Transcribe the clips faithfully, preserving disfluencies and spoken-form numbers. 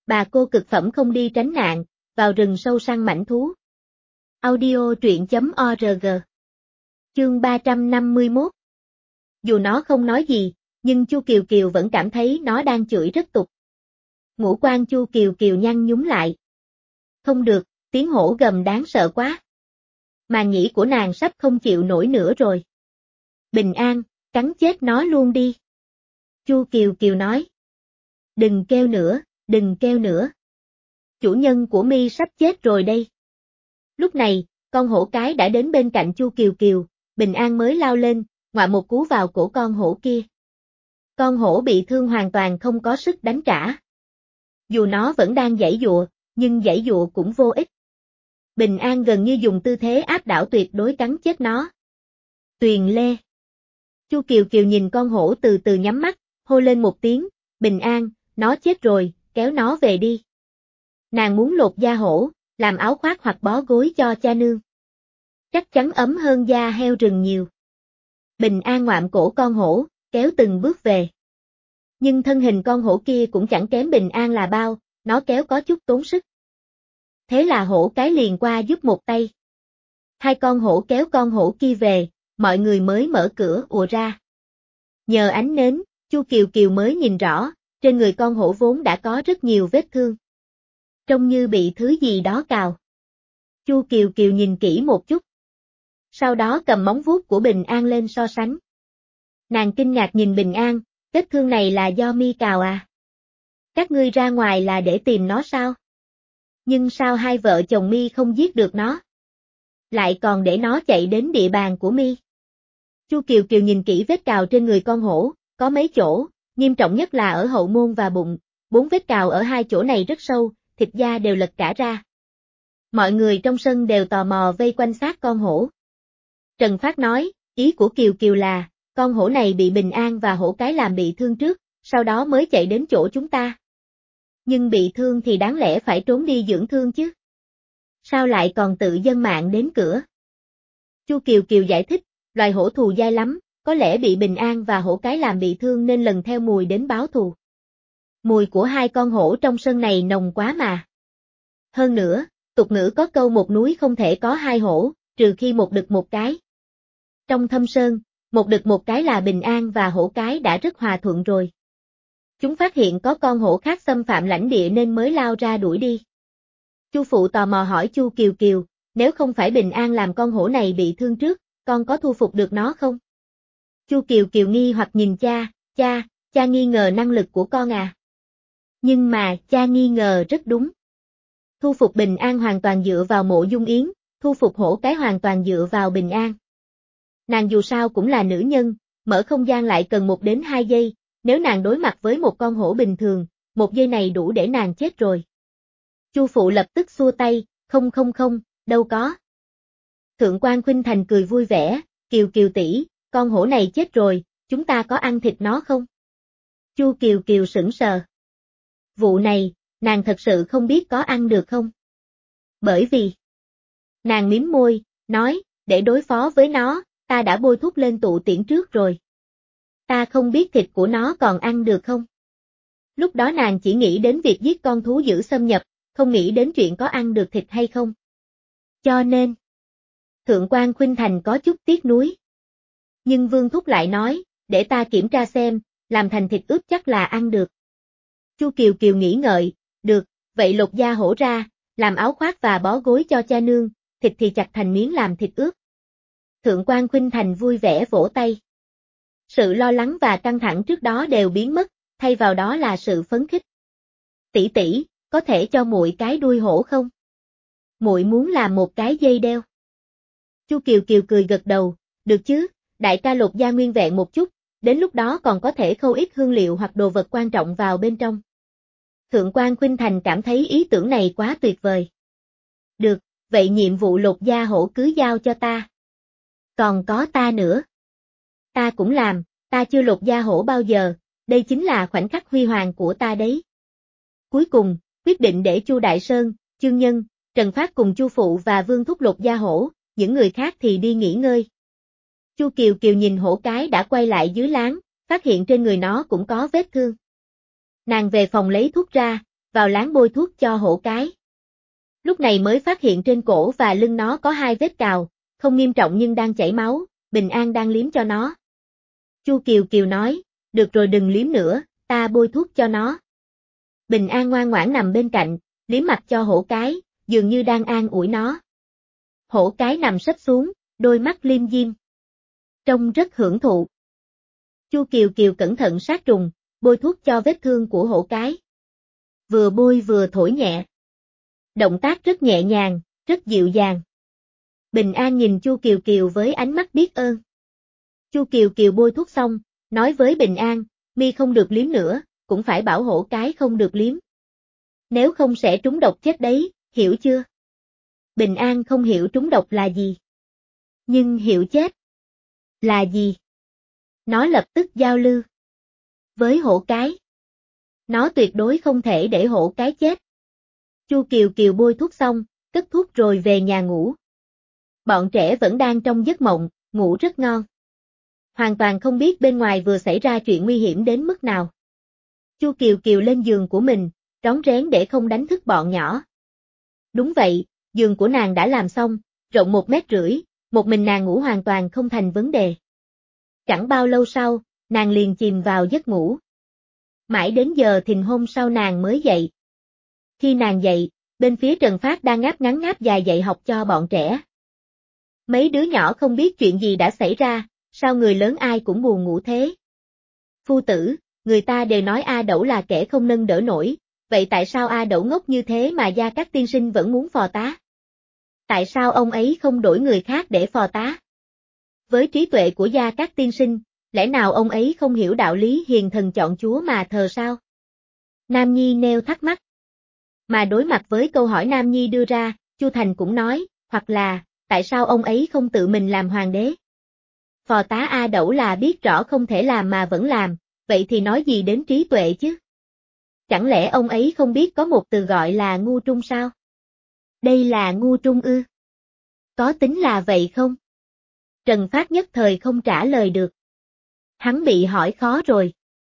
Bà cô cực phẩm không đi tránh nạn, vào rừng sâu săn mãnh thú. Audio truyện chấm org. Chương ba trăm năm mươi mốt. Dù nó không nói gì, nhưng Chu Kiều Kiều vẫn cảm thấy nó đang chửi rất tục. Ngũ quan Chu Kiều Kiều nhăn nhúm lại. Không được, tiếng hổ gầm đáng sợ quá. Màng nhĩ của nàng sắp không chịu nổi nữa rồi. Bình an, cắn chết nó luôn đi. Chu Kiều Kiều nói. Đừng kêu nữa, đừng kêu nữa. Chủ nhân của mi sắp chết rồi đây. Lúc này, con hổ cái đã đến bên cạnh Chu Kiều Kiều, Bình An mới lao lên, ngoạ một cú vào cổ con hổ kia. Con hổ bị thương hoàn toàn không có sức đánh trả. Dù nó vẫn đang giãy giụa, nhưng giãy giụa cũng vô ích. Bình An gần như dùng tư thế áp đảo tuyệt đối cắn chết nó. Tuyền lê. Chu Kiều Kiều nhìn con hổ từ từ nhắm mắt, hô lên một tiếng, Bình An, nó chết rồi, kéo nó về đi. Nàng muốn lột da hổ, làm áo khoác hoặc bó gối cho cha nương. Chắc chắn ấm hơn da heo rừng nhiều. Bình An ngoạm cổ con hổ, kéo từng bước về. Nhưng thân hình con hổ kia cũng chẳng kém Bình An là bao, nó kéo có chút tốn sức. Thế là hổ cái liền qua giúp một tay. Hai con hổ kéo con hổ kia về, mọi người mới mở cửa ùa ra. Nhờ ánh nến, Chu Kiều Kiều mới nhìn rõ, trên người con hổ vốn đã có rất nhiều vết thương. Trông như bị thứ gì đó cào. Chu Kiều Kiều nhìn kỹ một chút. Sau đó cầm móng vuốt của Bình An lên so sánh. Nàng kinh ngạc nhìn Bình An, vết thương này là do mi cào à? Các ngươi ra ngoài là để tìm nó sao? Nhưng sao hai vợ chồng mi không giết được nó? Lại còn để nó chạy đến địa bàn của mi. Chu Kiều Kiều nhìn kỹ vết cào trên người con hổ, có mấy chỗ, nghiêm trọng nhất là ở hậu môn và bụng, bốn vết cào ở hai chỗ này rất sâu, thịt da đều lật cả ra. Mọi người trong sân đều tò mò vây quanh xác con hổ. Trần Phát nói, ý của Kiều Kiều là, con hổ này bị Bình An và hổ cái làm bị thương trước, sau đó mới chạy đến chỗ chúng ta. Nhưng bị thương thì đáng lẽ phải trốn đi dưỡng thương chứ. Sao lại còn tự dâng mạng đến cửa? Chu Kiều Kiều giải thích, loài hổ thù dai lắm, có lẽ bị Bình An và hổ cái làm bị thương nên lần theo mùi đến báo thù. Mùi của hai con hổ trong sân này nồng quá mà. Hơn nữa, tục ngữ có câu một núi không thể có hai hổ, trừ khi một đực một cái. Trong Thâm Sơn, một đực một cái là Bình An và hổ cái đã rất hòa thuận rồi. Chúng phát hiện có con hổ khác xâm phạm lãnh địa nên mới lao ra đuổi đi. Chu phụ tò mò hỏi Chu Kiều Kiều, nếu không phải Bình An làm con hổ này bị thương trước, con có thu phục được nó không? Chu Kiều Kiều nghi hoặc nhìn cha, cha, cha nghi ngờ năng lực của con à? Nhưng mà, cha nghi ngờ rất đúng. Thu phục Bình An hoàn toàn dựa vào Mộ Dung Yến, thu phục hổ cái hoàn toàn dựa vào Bình An. Nàng dù sao cũng là nữ nhân, mở không gian lại cần một đến hai giây, nếu nàng đối mặt với một con hổ bình thường, một giây này đủ để nàng chết rồi. Chu phụ lập tức xua tay, không không không, đâu có. Thượng quan Khuynh Thành cười vui vẻ, Kiều Kiều tỷ, con hổ này chết rồi, chúng ta có ăn thịt nó không? Chu Kiều Kiều sững sờ. Vụ này, nàng thật sự không biết có ăn được không? Bởi vì, nàng mím môi, nói, để đối phó với nó, ta đã bôi thuốc lên tụ tiễn trước rồi. Ta không biết thịt của nó còn ăn được không? Lúc đó nàng chỉ nghĩ đến việc giết con thú dữ xâm nhập, không nghĩ đến chuyện có ăn được thịt hay không. Cho nên, Thượng quan Khuynh Thành có chút tiếc nuối. Nhưng Vương Thúc lại nói, để ta kiểm tra xem, làm thành thịt ướp chắc là ăn được. Chu Kiều Kiều nghĩ ngợi, được, vậy lột da hổ ra, làm áo khoác và bó gối cho cha nương, thịt thì chặt thành miếng làm thịt ướp. Thượng quan Khuynh Thành vui vẻ vỗ tay. Sự lo lắng và căng thẳng trước đó đều biến mất, thay vào đó là sự phấn khích. Tỷ tỷ, có thể cho muội cái đuôi hổ không? Muội muốn làm một cái dây đeo. Chu Kiều Kiều cười gật đầu, được chứ, đại ca lột da nguyên vẹn một chút, đến lúc đó còn có thể khâu ít hương liệu hoặc đồ vật quan trọng vào bên trong. Thượng quan Khuynh Thành cảm thấy ý tưởng này quá tuyệt vời. Được, vậy nhiệm vụ lột da hổ cứ giao cho ta. Còn có ta nữa. Ta cũng làm, ta chưa lột da hổ bao giờ, đây chính là khoảnh khắc huy hoàng của ta đấy. Cuối cùng, quyết định để Chu Đại Sơn, Chương Nhân, Trần Phát cùng Chu Phụ và Vương Thúc lột da hổ, những người khác thì đi nghỉ ngơi. Chu Kiều Kiều nhìn hổ cái đã quay lại dưới láng, phát hiện trên người nó cũng có vết thương. Nàng về phòng lấy thuốc ra, vào láng bôi thuốc cho hổ cái. Lúc này mới phát hiện trên cổ và lưng nó có hai vết cào, không nghiêm trọng nhưng đang chảy máu, Bình An đang liếm cho nó. Chu Kiều Kiều nói, được rồi đừng liếm nữa, ta bôi thuốc cho nó. Bình An ngoan ngoãn nằm bên cạnh, liếm mặt cho hổ cái, dường như đang an ủi nó. Hổ cái nằm sấp xuống, đôi mắt liêm diêm. Trông rất hưởng thụ. Chu Kiều Kiều cẩn thận sát trùng, bôi thuốc cho vết thương của hổ cái. Vừa bôi vừa thổi nhẹ. Động tác rất nhẹ nhàng, rất dịu dàng. Bình An nhìn Chu Kiều Kiều với ánh mắt biết ơn. Chu Kiều Kiều bôi thuốc xong, nói với Bình An, mi không được liếm nữa, cũng phải bảo hổ cái không được liếm. Nếu không sẽ trúng độc chết đấy, hiểu chưa? Bình An không hiểu trúng độc là gì. Nhưng hiểu chết là gì? Nó lập tức giao lưu với hổ cái. Nó tuyệt đối không thể để hổ cái chết. Chu Kiều Kiều bôi thuốc xong, cất thuốc rồi về nhà ngủ. Bọn trẻ vẫn đang trong giấc mộng, ngủ rất ngon. Hoàn toàn không biết bên ngoài vừa xảy ra chuyện nguy hiểm đến mức nào. Chu Kiều Kiều lên giường của mình, rón rén để không đánh thức bọn nhỏ. Đúng vậy, giường của nàng đã làm xong, rộng một mét rưỡi, một mình nàng ngủ hoàn toàn không thành vấn đề. Chẳng bao lâu sau, nàng liền chìm vào giấc ngủ. Mãi đến giờ thìn hôm sau nàng mới dậy. Khi nàng dậy, bên phía Trần Phát đang ngáp ngắn ngáp dài dạy học cho bọn trẻ. Mấy đứa nhỏ không biết chuyện gì đã xảy ra, sao người lớn ai cũng buồn ngủ thế? Phu tử, người ta đều nói A Đẩu là kẻ không nâng đỡ nổi, vậy tại sao A Đẩu ngốc như thế mà Gia Cát tiên sinh vẫn muốn phò tá? Tại sao ông ấy không đổi người khác để phò tá? Với trí tuệ của Gia Cát tiên sinh, lẽ nào ông ấy không hiểu đạo lý hiền thần chọn chúa mà thờ sao? Nam Nhi nêu thắc mắc. Mà đối mặt với câu hỏi Nam Nhi đưa ra, Chu Thành cũng nói, hoặc là, tại sao ông ấy không tự mình làm hoàng đế? Phò tá A Đẩu là biết rõ không thể làm mà vẫn làm, vậy thì nói gì đến trí tuệ chứ? Chẳng lẽ ông ấy không biết có một từ gọi là ngu trung sao? Đây là ngu trung ư? Có tính là vậy không? Trần Phát nhất thời không trả lời được. Hắn bị hỏi khó rồi.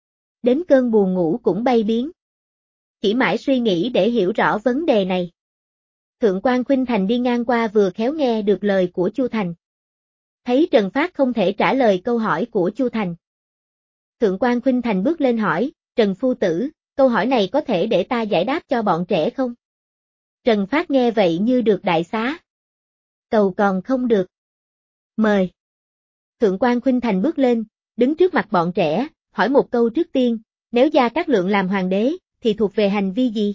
Đến cơn buồn ngủ cũng bay biến. Chỉ mãi suy nghĩ để hiểu rõ vấn đề này. Thượng quan Khuynh Thành đi ngang qua vừa khéo nghe được lời của Chu Thành. Thấy Trần Phát không thể trả lời câu hỏi của Chu Thành. Thượng quan Khuynh Thành bước lên hỏi, Trần Phu Tử, câu hỏi này có thể để ta giải đáp cho bọn trẻ không? Trần Phát nghe vậy như được đại xá. Cầu còn không được. Mời. Thượng quan Khuynh Thành bước lên, đứng trước mặt bọn trẻ, hỏi một câu trước tiên, nếu Gia Cát Lượng làm hoàng đế, thì thuộc về hành vi gì?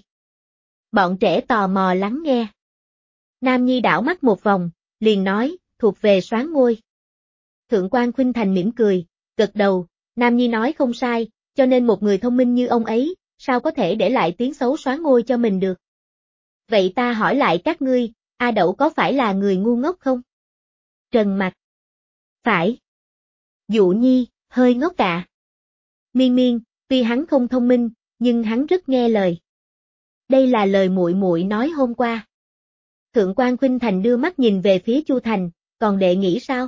Bọn trẻ tò mò lắng nghe. Nam Nhi đảo mắt một vòng, liền nói, thuộc về soán ngôi. Thượng quan Khuynh Thành mỉm cười, gật đầu, Nam Nhi nói không sai, cho nên một người thông minh như ông ấy, sao có thể để lại tiếng xấu soán ngôi cho mình được? Vậy ta hỏi lại các ngươi, A Đẩu có phải là người ngu ngốc không? Trần Mặc. Phải. Dụ Nhi, hơi ngốc ạ. Miên Miên, tuy hắn không thông minh, nhưng hắn rất nghe lời. Đây là lời muội muội nói hôm qua. Thượng quan Khuynh Thành đưa mắt nhìn về phía Chu Thành, còn đệ nghĩ sao?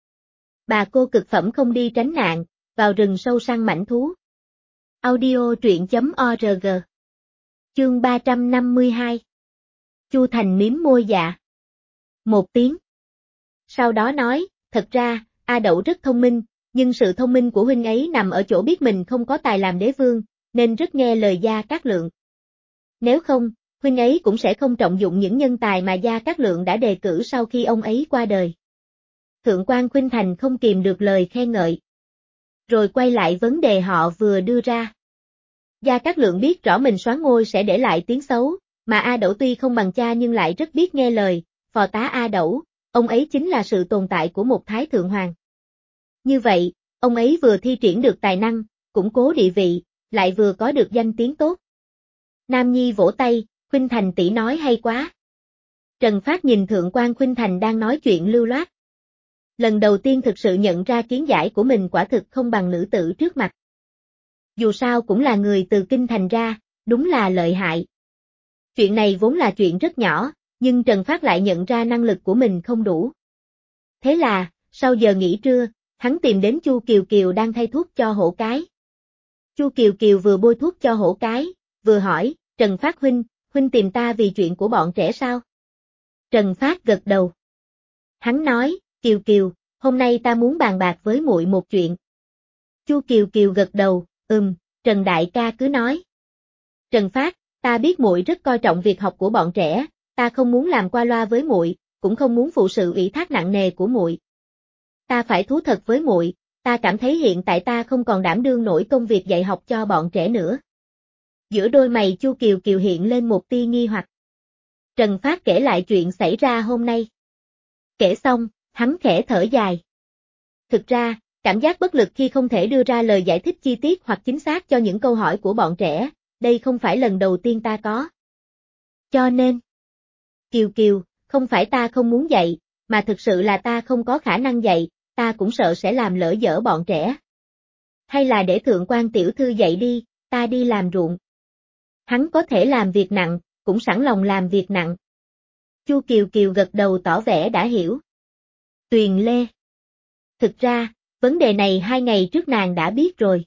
Bà cô cực phẩm không đi tránh nạn, vào rừng sâu săn mãnh thú. Audio truyện chấm org. Chương ba trăm năm mươi hai. Chu Thành miếm môi dạ. Một tiếng. Sau đó nói, thật ra, A Đẩu rất thông minh, nhưng sự thông minh của huynh ấy nằm ở chỗ biết mình không có tài làm đế vương, nên rất nghe lời Gia Cát Lượng. Nếu không, huynh ấy cũng sẽ không trọng dụng những nhân tài mà Gia Cát Lượng đã đề cử sau khi ông ấy qua đời. Thượng quan Khuynh Thành không kìm được lời khen ngợi. Rồi quay lại vấn đề họ vừa đưa ra. Gia Cát Lượng biết rõ mình soán ngôi sẽ để lại tiếng xấu, mà A Đẩu tuy không bằng cha nhưng lại rất biết nghe lời, phò tá A Đẩu, ông ấy chính là sự tồn tại của một thái thượng hoàng. Như vậy, ông ấy vừa thi triển được tài năng, củng cố địa vị, lại vừa có được danh tiếng tốt. Nam Nhi vỗ tay, Khuynh Thành tỷ nói hay quá. Trần Phát nhìn Thượng quan Khuynh Thành đang nói chuyện lưu loát. Lần đầu tiên thực sự nhận ra kiến giải của mình quả thực không bằng nữ tử trước mặt. Dù sao cũng là người từ kinh thành ra, đúng là lợi hại. Chuyện này vốn là chuyện rất nhỏ, nhưng Trần Phát lại nhận ra năng lực của mình không đủ. Thế là, sau giờ nghỉ trưa, hắn tìm đến Chu Kiều Kiều đang thay thuốc cho hổ cái. Chu Kiều Kiều vừa bôi thuốc cho hổ cái, vừa hỏi, Trần Phát huynh, huynh tìm ta vì chuyện của bọn trẻ sao? Trần Phát gật đầu. Hắn nói, Kiều Kiều, hôm nay ta muốn bàn bạc với muội một chuyện. Chu Kiều Kiều gật đầu, ừm, Trần đại ca cứ nói. Trần Phát, ta biết muội rất coi trọng việc học của bọn trẻ, ta không muốn làm qua loa với muội, cũng không muốn phụ sự ủy thác nặng nề của muội. Ta phải thú thật với muội, ta cảm thấy hiện tại ta không còn đảm đương nổi công việc dạy học cho bọn trẻ nữa. Giữa đôi mày Chu Kiều Kiều hiện lên một tia nghi hoặc. Trần Phát kể lại chuyện xảy ra hôm nay. Kể xong, hắn khẽ thở dài. Thực ra, cảm giác bất lực khi không thể đưa ra lời giải thích chi tiết hoặc chính xác cho những câu hỏi của bọn trẻ, đây không phải lần đầu tiên ta có. Cho nên, Kiều Kiều, không phải ta không muốn dạy, mà thực sự là ta không có khả năng dạy, ta cũng sợ sẽ làm lỡ dở bọn trẻ. Hay là để thượng quan tiểu thư dạy đi, ta đi làm ruộng. Hắn có thể làm việc nặng, cũng sẵn lòng làm việc nặng. Chu Kiều Kiều gật đầu tỏ vẻ đã hiểu. Tuyền Lê. Thực ra, vấn đề này hai ngày trước nàng đã biết rồi.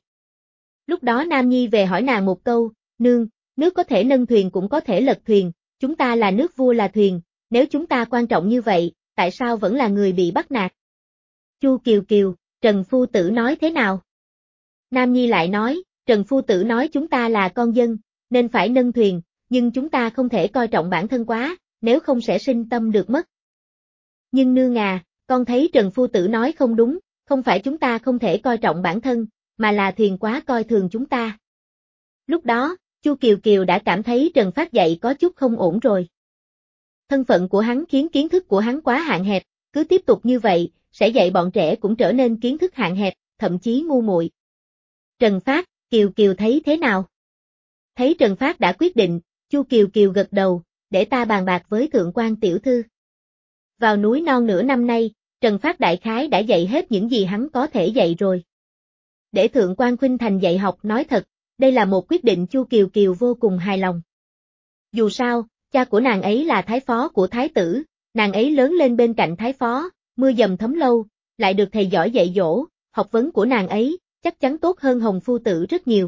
Lúc đó Nam Nhi về hỏi nàng một câu, nương, nước có thể nâng thuyền cũng có thể lật thuyền, chúng ta là nước vua là thuyền, nếu chúng ta quan trọng như vậy, tại sao vẫn là người bị bắt nạt? Chu Kiều Kiều, Trần Phu Tử nói thế nào? Nam Nhi lại nói, Trần Phu Tử nói chúng ta là con dân, nên phải nâng thuyền, nhưng chúng ta không thể coi trọng bản thân quá, nếu không sẽ sinh tâm được mất. Nhưng nương à, con thấy Trần Phu Tử nói không đúng, không phải chúng ta không thể coi trọng bản thân, mà là thuyền quá coi thường chúng ta. Lúc đó, Chu Kiều Kiều đã cảm thấy Trần Phát dạy có chút không ổn rồi. Thân phận của hắn khiến kiến thức của hắn quá hạn hẹp, cứ tiếp tục như vậy, sẽ dạy bọn trẻ cũng trở nên kiến thức hạn hẹp, thậm chí ngu muội. Trần Phát, Kiều Kiều thấy thế nào? Thấy Trần Phát đã quyết định, Chu Kiều Kiều gật đầu, để ta bàn bạc với thượng quan tiểu thư. Vào núi non nửa năm nay, Trần Phát đại khái đã dạy hết những gì hắn có thể dạy rồi. Để thượng quan Khuynh Thành dạy học nói thật, đây là một quyết định Chu Kiều Kiều vô cùng hài lòng. Dù sao, cha của nàng ấy là thái phó của thái tử, nàng ấy lớn lên bên cạnh thái phó, mưa dầm thấm lâu, lại được thầy giỏi dạy dỗ, học vấn của nàng ấy chắc chắn tốt hơn Hồng Phu Tử rất nhiều.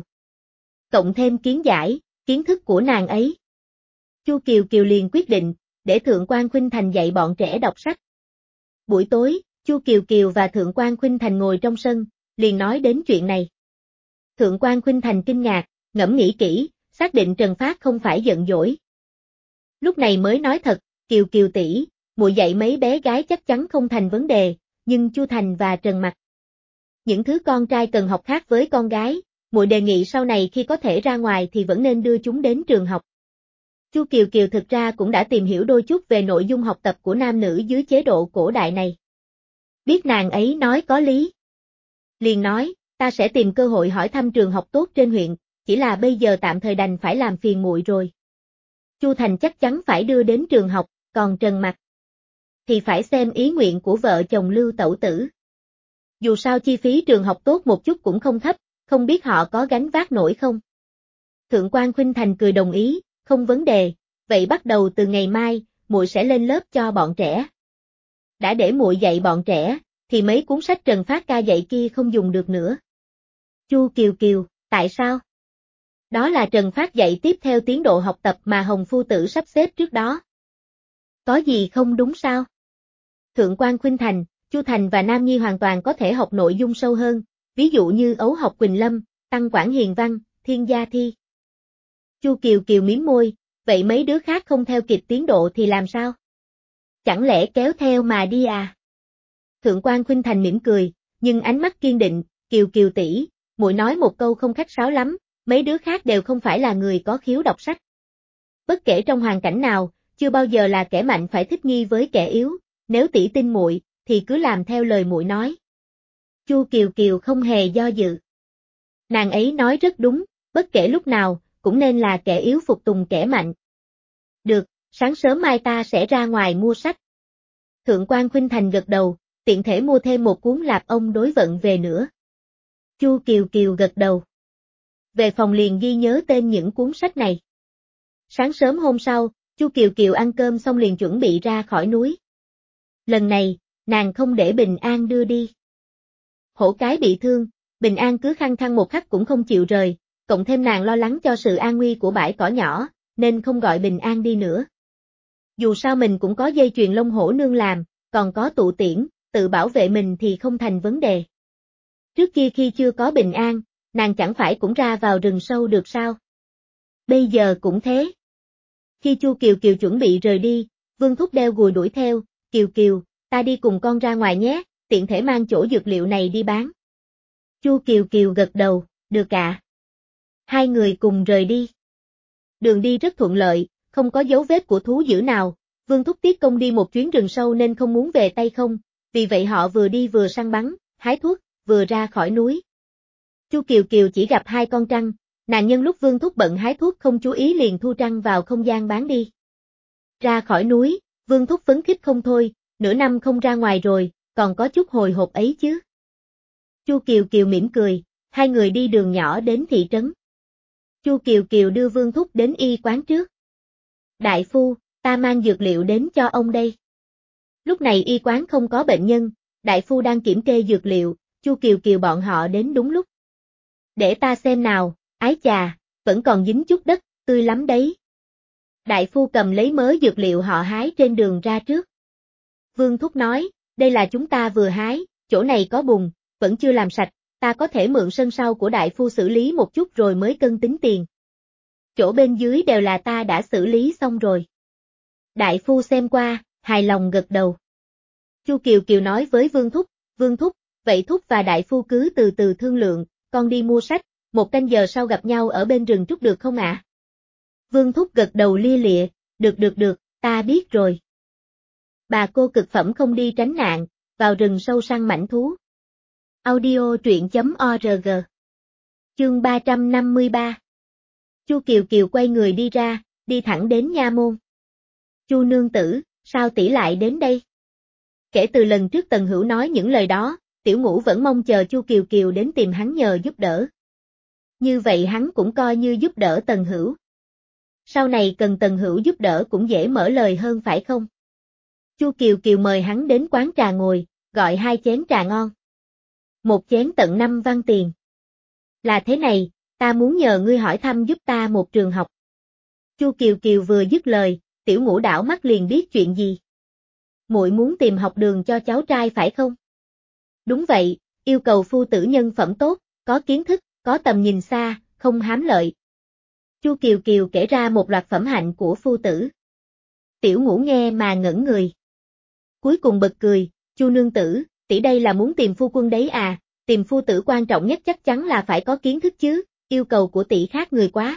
Cộng thêm kiến giải, kiến thức của nàng ấy. Chu Kiều Kiều liền quyết định, để thượng quan Khuynh Thành dạy bọn trẻ đọc sách. Buổi tối, Chu Kiều Kiều và thượng quan Khuynh Thành ngồi trong sân, liền nói đến chuyện này. Thượng quan Khuynh Thành kinh ngạc, ngẫm nghĩ kỹ, xác định Trần Phát không phải giận dỗi. Lúc này mới nói thật, Kiều Kiều tỷ, muội dạy mấy bé gái chắc chắn không thành vấn đề, nhưng Chu Thành và Trần Mặc. Những thứ con trai cần học khác với con gái, muội đề nghị sau này khi có thể ra ngoài thì vẫn nên đưa chúng đến trường học. Chu Kiều Kiều thực ra cũng đã tìm hiểu đôi chút về nội dung học tập của nam nữ dưới chế độ cổ đại này. Biết nàng ấy nói có lý. Liền nói, ta sẽ tìm cơ hội hỏi thăm trường học tốt trên huyện, chỉ là bây giờ tạm thời đành phải làm phiền muội rồi. Chu Thành chắc chắn phải đưa đến trường học, còn Trần Mặc thì phải xem ý nguyện của vợ chồng Lưu tẩu tử. Dù sao chi phí trường học tốt một chút cũng không thấp, không biết họ có gánh vác nổi không? Thượng quan Khuynh Thành cười đồng ý, không vấn đề, vậy bắt đầu từ ngày mai, muội sẽ lên lớp cho bọn trẻ. Đã để muội dạy bọn trẻ, thì mấy cuốn sách Trần Phát ca dạy kia không dùng được nữa. Chu Kiều Kiều, tại sao? Đó là Trần Phát dạy tiếp theo tiến độ học tập mà Hồng Phu Tử sắp xếp trước đó. Có gì không đúng sao? Thượng quan Khuynh Thành, Chu Thành và Nam Nhi hoàn toàn có thể học nội dung sâu hơn, ví dụ như ấu học Quỳnh Lâm, tăng quản hiền văn, thiên gia thi. Chu Kiều Kiều mím môi, vậy mấy đứa khác không theo kịp tiến độ thì làm sao? Chẳng lẽ kéo theo mà đi à? Thượng quan Khuynh Thành mỉm cười, nhưng ánh mắt kiên định, Kiều Kiều tỷ, muội nói một câu không khách sáo lắm, mấy đứa khác đều không phải là người có khiếu đọc sách. Bất kể trong hoàn cảnh nào, chưa bao giờ là kẻ mạnh phải thích nghi với kẻ yếu, nếu tỷ tin muội, thì cứ làm theo lời muội nói. Chu Kiều Kiều không hề do dự. Nàng ấy nói rất đúng, bất kể lúc nào, cũng nên là kẻ yếu phục tùng kẻ mạnh. Được, sáng sớm mai ta sẽ ra ngoài mua sách. Thượng quan Khuynh Thành gật đầu, tiện thể mua thêm một cuốn Lạp Ông đối vận về nữa. Chu Kiều Kiều gật đầu. Về phòng liền ghi nhớ tên những cuốn sách này. Sáng sớm hôm sau, Chu Kiều Kiều ăn cơm xong liền chuẩn bị ra khỏi núi. Lần này, nàng không để Bình An đưa đi. Hổ cái bị thương, Bình An cứ khăng khăng một khắc cũng không chịu rời, cộng thêm nàng lo lắng cho sự an nguy của bãi cỏ nhỏ, nên không gọi Bình An đi nữa. Dù sao mình cũng có dây chuyền lông hổ nương làm, còn có tụ tiễn, tự bảo vệ mình thì không thành vấn đề. Trước kia khi chưa có Bình An, nàng chẳng phải cũng ra vào rừng sâu được sao? Bây giờ cũng thế. Khi Chu Kiều Kiều chuẩn bị rời đi, Vương Thúc đeo gùi đuổi theo, Kiều Kiều, ta đi cùng con ra ngoài nhé, tiện thể mang chỗ dược liệu này đi bán. Chu Kiều Kiều gật đầu, được ạ. Hai người cùng rời đi. Đường đi rất thuận lợi, không có dấu vết của thú dữ nào, Vương Thúc tiết công đi một chuyến rừng sâu nên không muốn về tay không, vì vậy họ vừa đi vừa săn bắn, hái thuốc, vừa ra khỏi núi. Chu Kiều Kiều chỉ gặp hai con trăng, nàng nhân lúc Vương Thúc bận hái thuốc không chú ý liền thu trăng vào không gian bán đi. Ra khỏi núi, Vương Thúc phấn khích không thôi, nửa năm không ra ngoài rồi, còn có chút hồi hộp ấy chứ. Chu Kiều Kiều mỉm cười, hai người đi đường nhỏ đến thị trấn. Chu Kiều Kiều đưa Vương Thúc đến y quán trước. Đại phu, ta mang dược liệu đến cho ông đây. Lúc này y quán không có bệnh nhân, đại phu đang kiểm kê dược liệu, Chu Kiều Kiều bọn họ đến đúng lúc. Để ta xem nào, ái chà, vẫn còn dính chút đất, tươi lắm đấy. Đại phu cầm lấy mớ dược liệu họ hái trên đường ra trước. Vương Thúc nói, đây là chúng ta vừa hái, chỗ này có bùn, vẫn chưa làm sạch, ta có thể mượn sân sau của đại phu xử lý một chút rồi mới cân tính tiền. Chỗ bên dưới đều là ta đã xử lý xong rồi. Đại phu xem qua, hài lòng gật đầu. Chu Kiều Kiều nói với Vương Thúc, Vương Thúc, vậy Thúc và đại phu cứ từ từ thương lượng, con đi mua sách, một canh giờ sau gặp nhau ở bên rừng trúc được không ạ? À? Vương Thúc gật đầu lia lịa, được được được, ta biết rồi. Bà cô cực phẩm không đi tránh nạn, vào rừng sâu săn mãnh thú. Audio truyện chấm org. Chương ba trăm năm mươi ba. Chu Kiều Kiều quay người đi ra, đi thẳng đến nha môn. Chu nương tử, sao tỷ lại đến đây? Kể từ lần trước Tần Hữu nói những lời đó, Tiểu Ngũ vẫn mong chờ Chu Kiều Kiều đến tìm hắn nhờ giúp đỡ. Như vậy hắn cũng coi như giúp đỡ Tần Hữu. Sau này cần Tần Hữu giúp đỡ cũng dễ mở lời hơn phải không? Chu Kiều Kiều mời hắn đến quán trà ngồi, gọi hai chén trà ngon. Một chén tận năm văn tiền. Là thế này, ta muốn nhờ ngươi hỏi thăm giúp ta một trường học. Chu Kiều Kiều vừa dứt lời, Tiểu Ngũ đảo mắt liền biết chuyện gì. Muội muốn tìm học đường cho cháu trai phải không? Đúng vậy, yêu cầu phu tử nhân phẩm tốt, có kiến thức, có tầm nhìn xa, không hám lợi. Chu Kiều Kiều kể ra một loạt phẩm hạnh của phu tử. Tiểu Ngũ nghe mà ngẩn người. Cuối cùng bật cười, Chu nương tử, tỷ đây là muốn tìm phu quân đấy à, tìm phu tử quan trọng nhất chắc chắn là phải có kiến thức chứ, yêu cầu của tỷ khác người quá.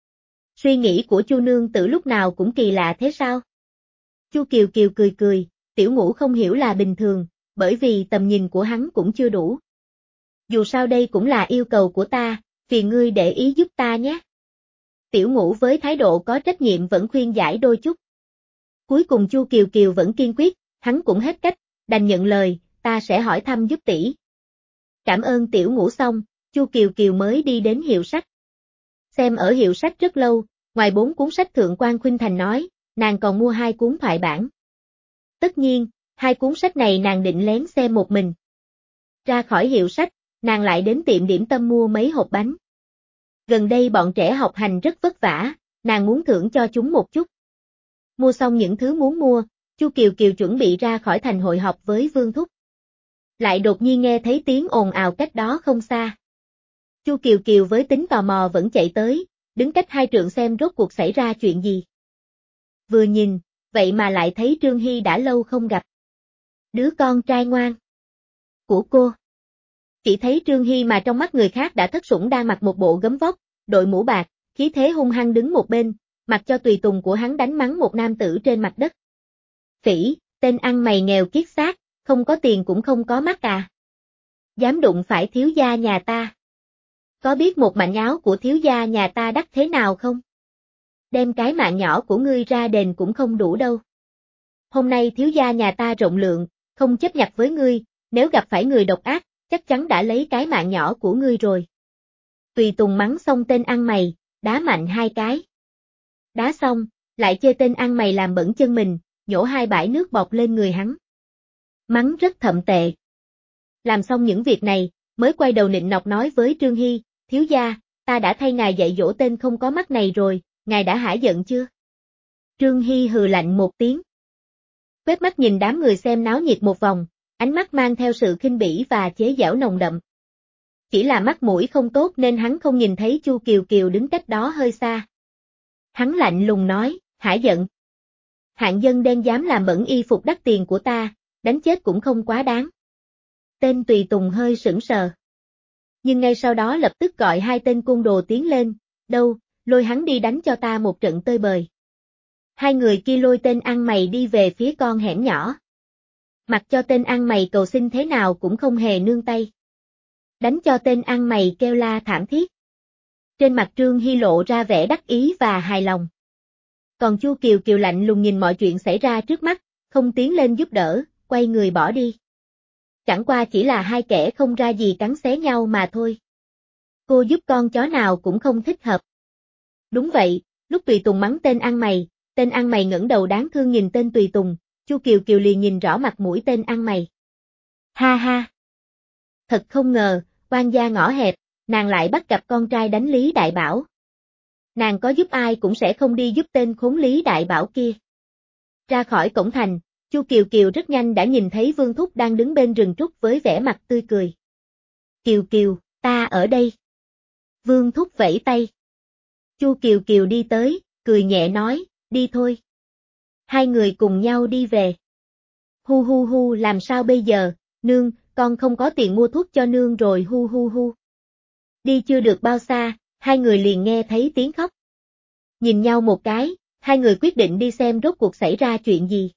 Suy nghĩ của Chu nương tử lúc nào cũng kỳ lạ thế sao? Chu Kiều Kiều cười cười, Tiểu Ngũ không hiểu là bình thường, bởi vì tầm nhìn của hắn cũng chưa đủ. Dù sao đây cũng là yêu cầu của ta, phiền ngươi để ý giúp ta nhé. Tiểu Ngũ với thái độ có trách nhiệm vẫn khuyên giải đôi chút. Cuối cùng Chu Kiều Kiều vẫn kiên quyết, hắn cũng hết cách, đành nhận lời, ta sẽ hỏi thăm giúp tỷ. Cảm ơn Tiểu Ngũ xong, Chu Kiều Kiều mới đi đến hiệu sách. Xem ở hiệu sách rất lâu, ngoài bốn cuốn sách Thượng quan Khuynh Thành nói, nàng còn mua hai cuốn thoại bản. Tất nhiên, hai cuốn sách này nàng định lén xem một mình. Ra khỏi hiệu sách, nàng lại đến tiệm điểm tâm mua mấy hộp bánh. Gần đây bọn trẻ học hành rất vất vả, nàng muốn thưởng cho chúng một chút. Mua xong những thứ muốn mua, Chu Kiều Kiều chuẩn bị ra khỏi thành hội họp với Vương Thúc. Lại đột nhiên nghe thấy tiếng ồn ào cách đó không xa. Chu Kiều Kiều với tính tò mò vẫn chạy tới, đứng cách hai trượng xem rốt cuộc xảy ra chuyện gì. Vừa nhìn, vậy mà lại thấy Trương Hy đã lâu không gặp. Đứa con trai ngoan của cô. Chỉ thấy Trương Hy mà trong mắt người khác đã thất sủng đang mặc một bộ gấm vóc, đội mũ bạc, khí thế hung hăng đứng một bên, mặc cho tùy tùng của hắn đánh mắng một nam tử trên mặt đất. Phỉ, tên ăn mày nghèo kiết xác, không có tiền cũng không có mắt à. Dám đụng phải thiếu gia nhà ta. Có biết một mảnh áo của thiếu gia nhà ta đắt thế nào không? Đem cái mạng nhỏ của ngươi ra đền cũng không đủ đâu. Hôm nay thiếu gia nhà ta rộng lượng, không chấp nhặt với ngươi, nếu gặp phải người độc ác, chắc chắn đã lấy cái mạng nhỏ của ngươi rồi. Tùy tùng mắng xong tên ăn mày, đá mạnh hai cái. Đá xong, lại chê tên ăn mày làm bẩn chân mình, nhổ hai bãi nước bọt lên người hắn. Mắng rất thậm tệ. Làm xong những việc này, mới quay đầu nịnh nọt nói với Trương Hy, thiếu gia, ta đã thay ngài dạy dỗ tên không có mắt này rồi, ngài đã hả giận chưa? Trương Hy hừ lạnh một tiếng. Quét mắt nhìn đám người xem náo nhiệt một vòng, ánh mắt mang theo sự khinh bỉ và chế giễu nồng đậm. Chỉ là mắt mũi không tốt nên hắn không nhìn thấy Chu Kiều Kiều đứng cách đó hơi xa. Hắn lạnh lùng nói, hả giận. Hạng dân đen dám làm bẩn y phục đắt tiền của ta, đánh chết cũng không quá đáng. Tên tùy tùng hơi sững sờ. Nhưng ngay sau đó lập tức gọi hai tên côn đồ tiến lên, đâu, lôi hắn đi đánh cho ta một trận tơi bời. Hai người kia lôi tên ăn mày đi về phía con hẻm nhỏ. Mặc cho tên ăn mày cầu xin thế nào cũng không hề nương tay. Đánh cho tên ăn mày kêu la thảm thiết. Trên mặt Trương Hy lộ ra vẻ đắc ý và hài lòng. Còn Chu Kiều Kiều lạnh lùng nhìn mọi chuyện xảy ra trước mắt, không tiến lên giúp đỡ, quay người bỏ đi. Chẳng qua chỉ là hai kẻ không ra gì cắn xé nhau mà thôi. Cô giúp con chó nào cũng không thích hợp. Đúng vậy, lúc Tùy Tùng mắng tên ăn mày, tên ăn mày ngẩng đầu đáng thương nhìn tên Tùy Tùng, Chu Kiều Kiều liền nhìn rõ mặt mũi tên ăn mày. Ha ha! Thật không ngờ, quan gia ngõ hẹp, nàng lại bắt gặp con trai đánh Lý Đại Bảo. Nàng có giúp ai cũng sẽ không đi giúp tên khốn Lý Đại Bảo kia. Ra khỏi cổng thành, Chu Kiều Kiều rất nhanh đã nhìn thấy Vương Thúc đang đứng bên rừng trúc với vẻ mặt tươi cười. Kiều Kiều, ta ở đây. Vương Thúc vẫy tay. Chu Kiều Kiều đi tới, cười nhẹ nói, đi thôi. Hai người cùng nhau đi về. Hu hu hu làm sao bây giờ, nương, con không có tiền mua thuốc cho nương rồi hu hu hu. Đi chưa được bao xa, hai người liền nghe thấy tiếng khóc. Nhìn nhau một cái, hai người quyết định đi xem rốt cuộc xảy ra chuyện gì.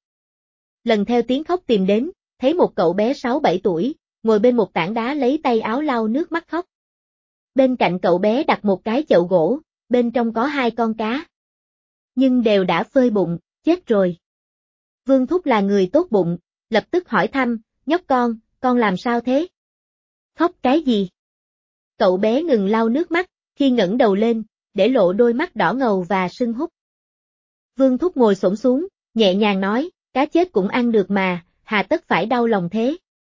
Lần theo tiếng khóc tìm đến, thấy một cậu bé sáu bảy tuổi, ngồi bên một tảng đá lấy tay áo lau nước mắt khóc. Bên cạnh cậu bé đặt một cái chậu gỗ, bên trong có hai con cá. Nhưng đều đã phơi bụng, chết rồi. Vương Thúc là người tốt bụng, lập tức hỏi thăm, nhóc con, con làm sao thế? Khóc cái gì? Cậu bé ngừng lau nước mắt, khi ngẩng đầu lên, để lộ đôi mắt đỏ ngầu và sưng húp. Vương Thúc ngồi xổm xuống, nhẹ nhàng nói, cá chết cũng ăn được mà, hà tất phải đau lòng thế.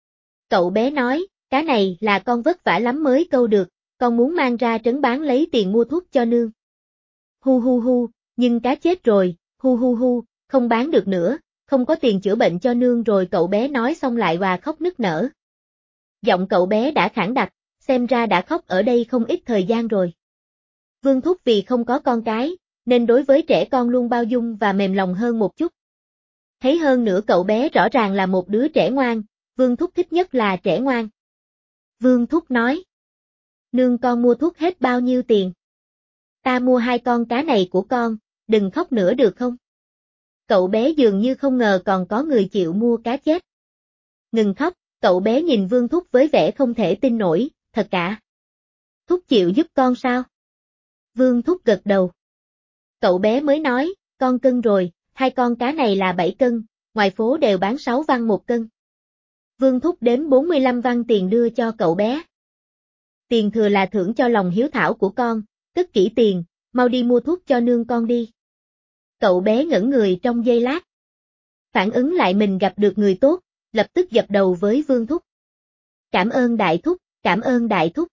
Cậu bé nói, cá này là con vất vả lắm mới câu được, con muốn mang ra trấn bán lấy tiền mua thuốc cho nương. Hu hu hu, nhưng cá chết rồi, hu hu hu, không bán được nữa, không có tiền chữa bệnh cho nương rồi cậu bé nói xong lại và khóc nức nở. Giọng cậu bé đã khản đặc, xem ra đã khóc ở đây không ít thời gian rồi. Vương Thúc vì không có con cái, nên đối với trẻ con luôn bao dung và mềm lòng hơn một chút. Thấy hơn nữa cậu bé rõ ràng là một đứa trẻ ngoan, Vương Thúc thích nhất là trẻ ngoan. Vương Thúc nói, nương con mua thuốc hết bao nhiêu tiền? Ta mua hai con cá này của con, đừng khóc nữa được không? Cậu bé dường như không ngờ còn có người chịu mua cá chết. Ngừng khóc, cậu bé nhìn Vương Thúc với vẻ không thể tin nổi, thật cả. Thúc chịu giúp con sao? Vương Thúc gật đầu. Cậu bé mới nói, con cân rồi, hai con cá này là bảy cân, ngoài phố đều bán sáu văn một cân. Vương Thúc đếm bốn mươi lăm văn tiền đưa cho cậu bé. Tiền thừa là thưởng cho lòng hiếu thảo của con, cất kỹ tiền, mau đi mua thuốc cho nương con đi. Cậu bé ngẩn người trong giây lát. Phản ứng lại mình gặp được người tốt, lập tức dập đầu với Vương Thúc. Cảm ơn đại thúc, cảm ơn đại thúc.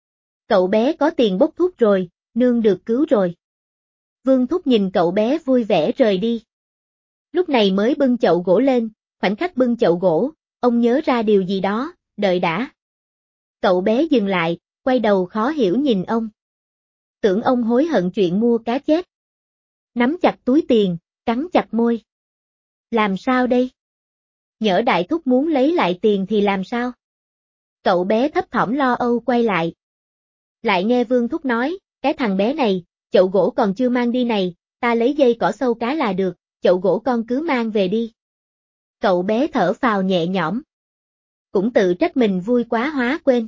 Cậu bé có tiền bốc thuốc rồi, nương được cứu rồi. Vương Thúc nhìn cậu bé vui vẻ rời đi. Lúc này mới bưng chậu gỗ lên, khoảnh khắc bưng chậu gỗ, ông nhớ ra điều gì đó, đợi đã. Cậu bé dừng lại, quay đầu khó hiểu nhìn ông. Tưởng ông hối hận chuyện mua cá chết. Nắm chặt túi tiền, cắn chặt môi. Làm sao đây? Nhỡ đại thúc muốn lấy lại tiền thì làm sao? Cậu bé thấp thỏm lo âu quay lại. Lại nghe Vương Thúc nói, cái thằng bé này, chậu gỗ còn chưa mang đi này, ta lấy dây cỏ sâu cá là được, chậu gỗ con cứ mang về đi. Cậu bé thở phào nhẹ nhõm. Cũng tự trách mình vui quá hóa quên.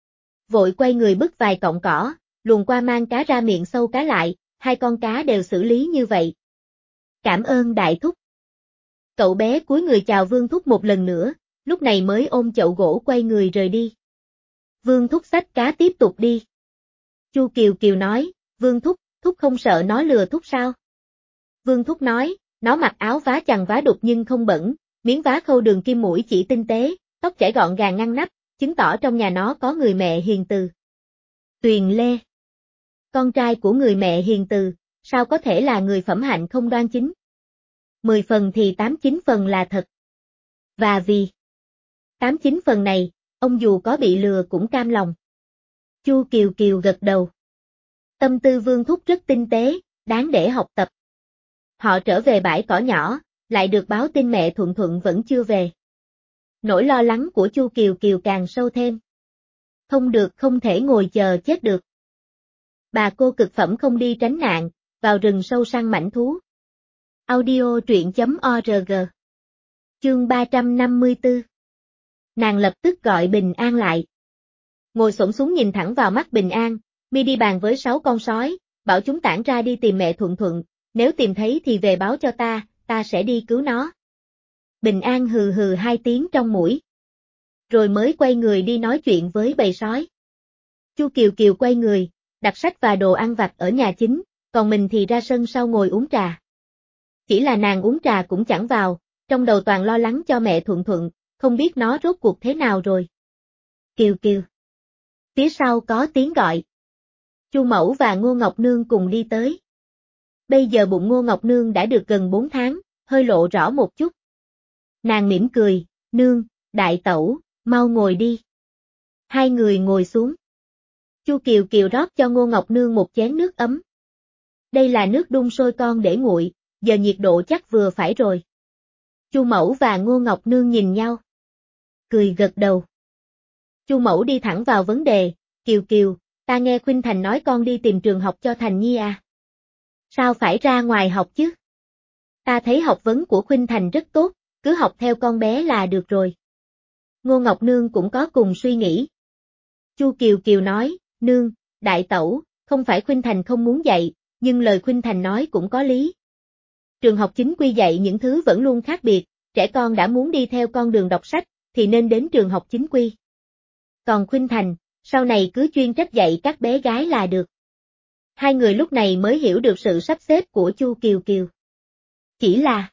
Vội quay người bứt vài cọng cỏ, luồn qua mang cá ra miệng sâu cá lại, hai con cá đều xử lý như vậy. Cảm ơn đại thúc. Cậu bé cúi người chào Vương Thúc một lần nữa, lúc này mới ôm chậu gỗ quay người rời đi. Vương Thúc xách cá tiếp tục đi. Chu Kiều Kiều nói, Vương Thúc, Thúc không sợ nó lừa Thúc sao? Vương Thúc nói, nó mặc áo vá chằng vá đục nhưng không bẩn, miếng vá khâu đường kim mũi chỉ tinh tế, tóc chải gọn gàng ngăn nắp, chứng tỏ trong nhà nó có người mẹ hiền từ. Tuyền Lê. Con trai của người mẹ hiền từ, Sao có thể là người phẩm hạnh không đoan chính? Mười phần thì tám chín phần là thật. Và vì tám chín phần này, ông dù có bị lừa cũng cam lòng. Chu Kiều Kiều gật đầu. Tâm tư Vương Thúc rất tinh tế, đáng để học tập. Họ trở về bãi cỏ nhỏ, lại được báo tin mẹ Thuận Thuận vẫn chưa về. Nỗi lo lắng của Chu Kiều Kiều càng sâu thêm. Không được, không thể ngồi chờ chết được. Bà cô cực phẩm không đi tránh nạn, vào rừng sâu săn mãnh thú. Audio truyện.org. Chương ba trăm năm mươi tư. Nàng lập tức gọi Bình An lại. Ngồi xổm xuống nhìn thẳng vào mắt Bình An, mi đi bàn với sáu con sói, bảo chúng tản ra đi tìm mẹ Thuận Thuận, nếu tìm thấy thì về báo cho ta, ta sẽ đi cứu nó. Bình An hừ hừ hai tiếng trong mũi. Rồi mới quay người đi nói chuyện với bầy sói. Chu Kiều Kiều quay người, đặt sách và đồ ăn vặt ở nhà chính, còn mình thì ra sân sau ngồi uống trà. Chỉ là nàng uống trà cũng chẳng vào, trong đầu toàn lo lắng cho mẹ Thuận Thuận, không biết nó rốt cuộc thế nào rồi. Kiều Kiều. Phía sau có tiếng gọi. Chu Mẫu và Ngô Ngọc Nương cùng đi tới. Bây giờ bụng Ngô Ngọc Nương đã được gần bốn tháng, hơi lộ rõ một chút. Nàng mỉm cười, nương, đại tẩu, mau ngồi đi. Hai người ngồi xuống. Chu Kiều Kiều rót cho Ngô Ngọc Nương một chén nước ấm. Đây là nước đun sôi con để nguội, giờ nhiệt độ chắc vừa phải rồi. Chu Mẫu và Ngô Ngọc Nương nhìn nhau. Cười gật đầu. Chu Mẫu đi thẳng vào vấn đề, Kiều Kiều, ta nghe Khuynh Thành nói con đi tìm trường học cho Thành Nhi à? Sao phải ra ngoài học chứ? Ta thấy học vấn của Khuynh Thành rất tốt, cứ học theo con bé là được rồi. Ngô Ngọc Nương cũng có cùng suy nghĩ. Chu Kiều Kiều nói, nương, đại tẩu, không phải Khuynh Thành không muốn dạy, nhưng lời Khuynh Thành nói cũng có lý. Trường học chính quy dạy những thứ vẫn luôn khác biệt, trẻ con đã muốn đi theo con đường đọc sách, thì nên đến trường học chính quy. Còn Khuynh Thành, sau này cứ chuyên trách dạy các bé gái là được. Hai người lúc này mới hiểu được sự sắp xếp của Chu Kiều Kiều. Chỉ là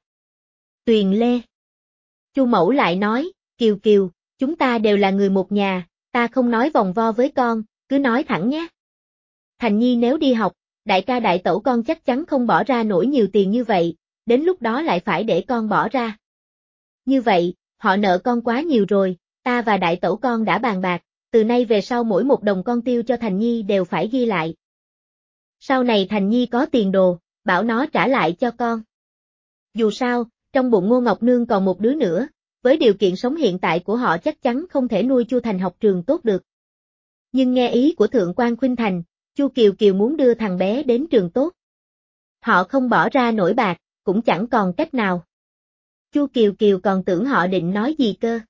Tuyền Lê. Chu Mẫu lại nói, Kiều Kiều, chúng ta đều là người một nhà, ta không nói vòng vo với con, cứ nói thẳng nhé. Thành Nhi nếu đi học, đại ca đại tẩu con chắc chắn không bỏ ra nổi nhiều tiền như vậy, đến lúc đó lại phải để con bỏ ra. Như vậy, họ nợ con quá nhiều rồi, ta và đại tẩu con đã bàn bạc, từ nay về sau mỗi một đồng con tiêu cho Thành Nhi đều phải ghi lại. Sau này Thành Nhi có tiền đồ, bảo nó trả lại cho con. Dù sao, trong bụng Ngô Ngọc Nương còn một đứa nữa, với điều kiện sống hiện tại của họ chắc chắn không thể nuôi Chu Thành học trường tốt được. Nhưng nghe ý của Thượng quan Khuynh Thành, Chu Kiều Kiều muốn đưa thằng bé đến trường tốt. Họ không bỏ ra nổi bạc, cũng chẳng còn cách nào. Chu Kiều Kiều còn tưởng họ định nói gì cơ.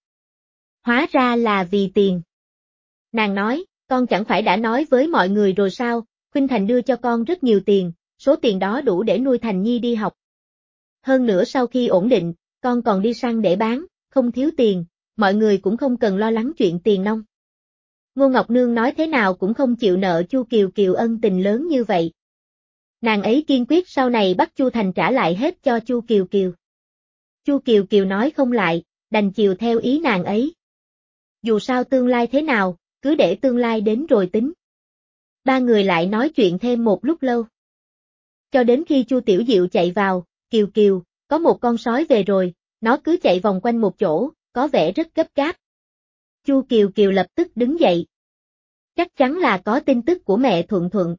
Hóa ra là vì tiền. Nàng nói, con chẳng phải đã nói với mọi người rồi sao, Khuynh Thành đưa cho con rất nhiều tiền, số tiền đó đủ để nuôi Thành Nhi đi học. Hơn nữa sau khi ổn định, con còn đi săn để bán, không thiếu tiền, mọi người cũng không cần lo lắng chuyện tiền nong. Ngô Ngọc Nương nói thế nào cũng không chịu nợ Chu Kiều Kiều ân tình lớn như vậy. Nàng ấy kiên quyết sau này bắt Chu Thành trả lại hết cho Chu Kiều Kiều. Chu Kiều Kiều nói không lại, đành chiều theo ý nàng ấy. Dù sao tương lai thế nào, cứ để tương lai đến rồi tính. Ba người lại nói chuyện thêm một lúc lâu. Cho đến khi Chu Tiểu Diệu chạy vào, Kiều Kiều, có một con sói về rồi, nó cứ chạy vòng quanh một chỗ, có vẻ rất gấp gáp. Chu Kiều Kiều lập tức đứng dậy. Chắc chắn là có tin tức của mẹ Thuận Thuận.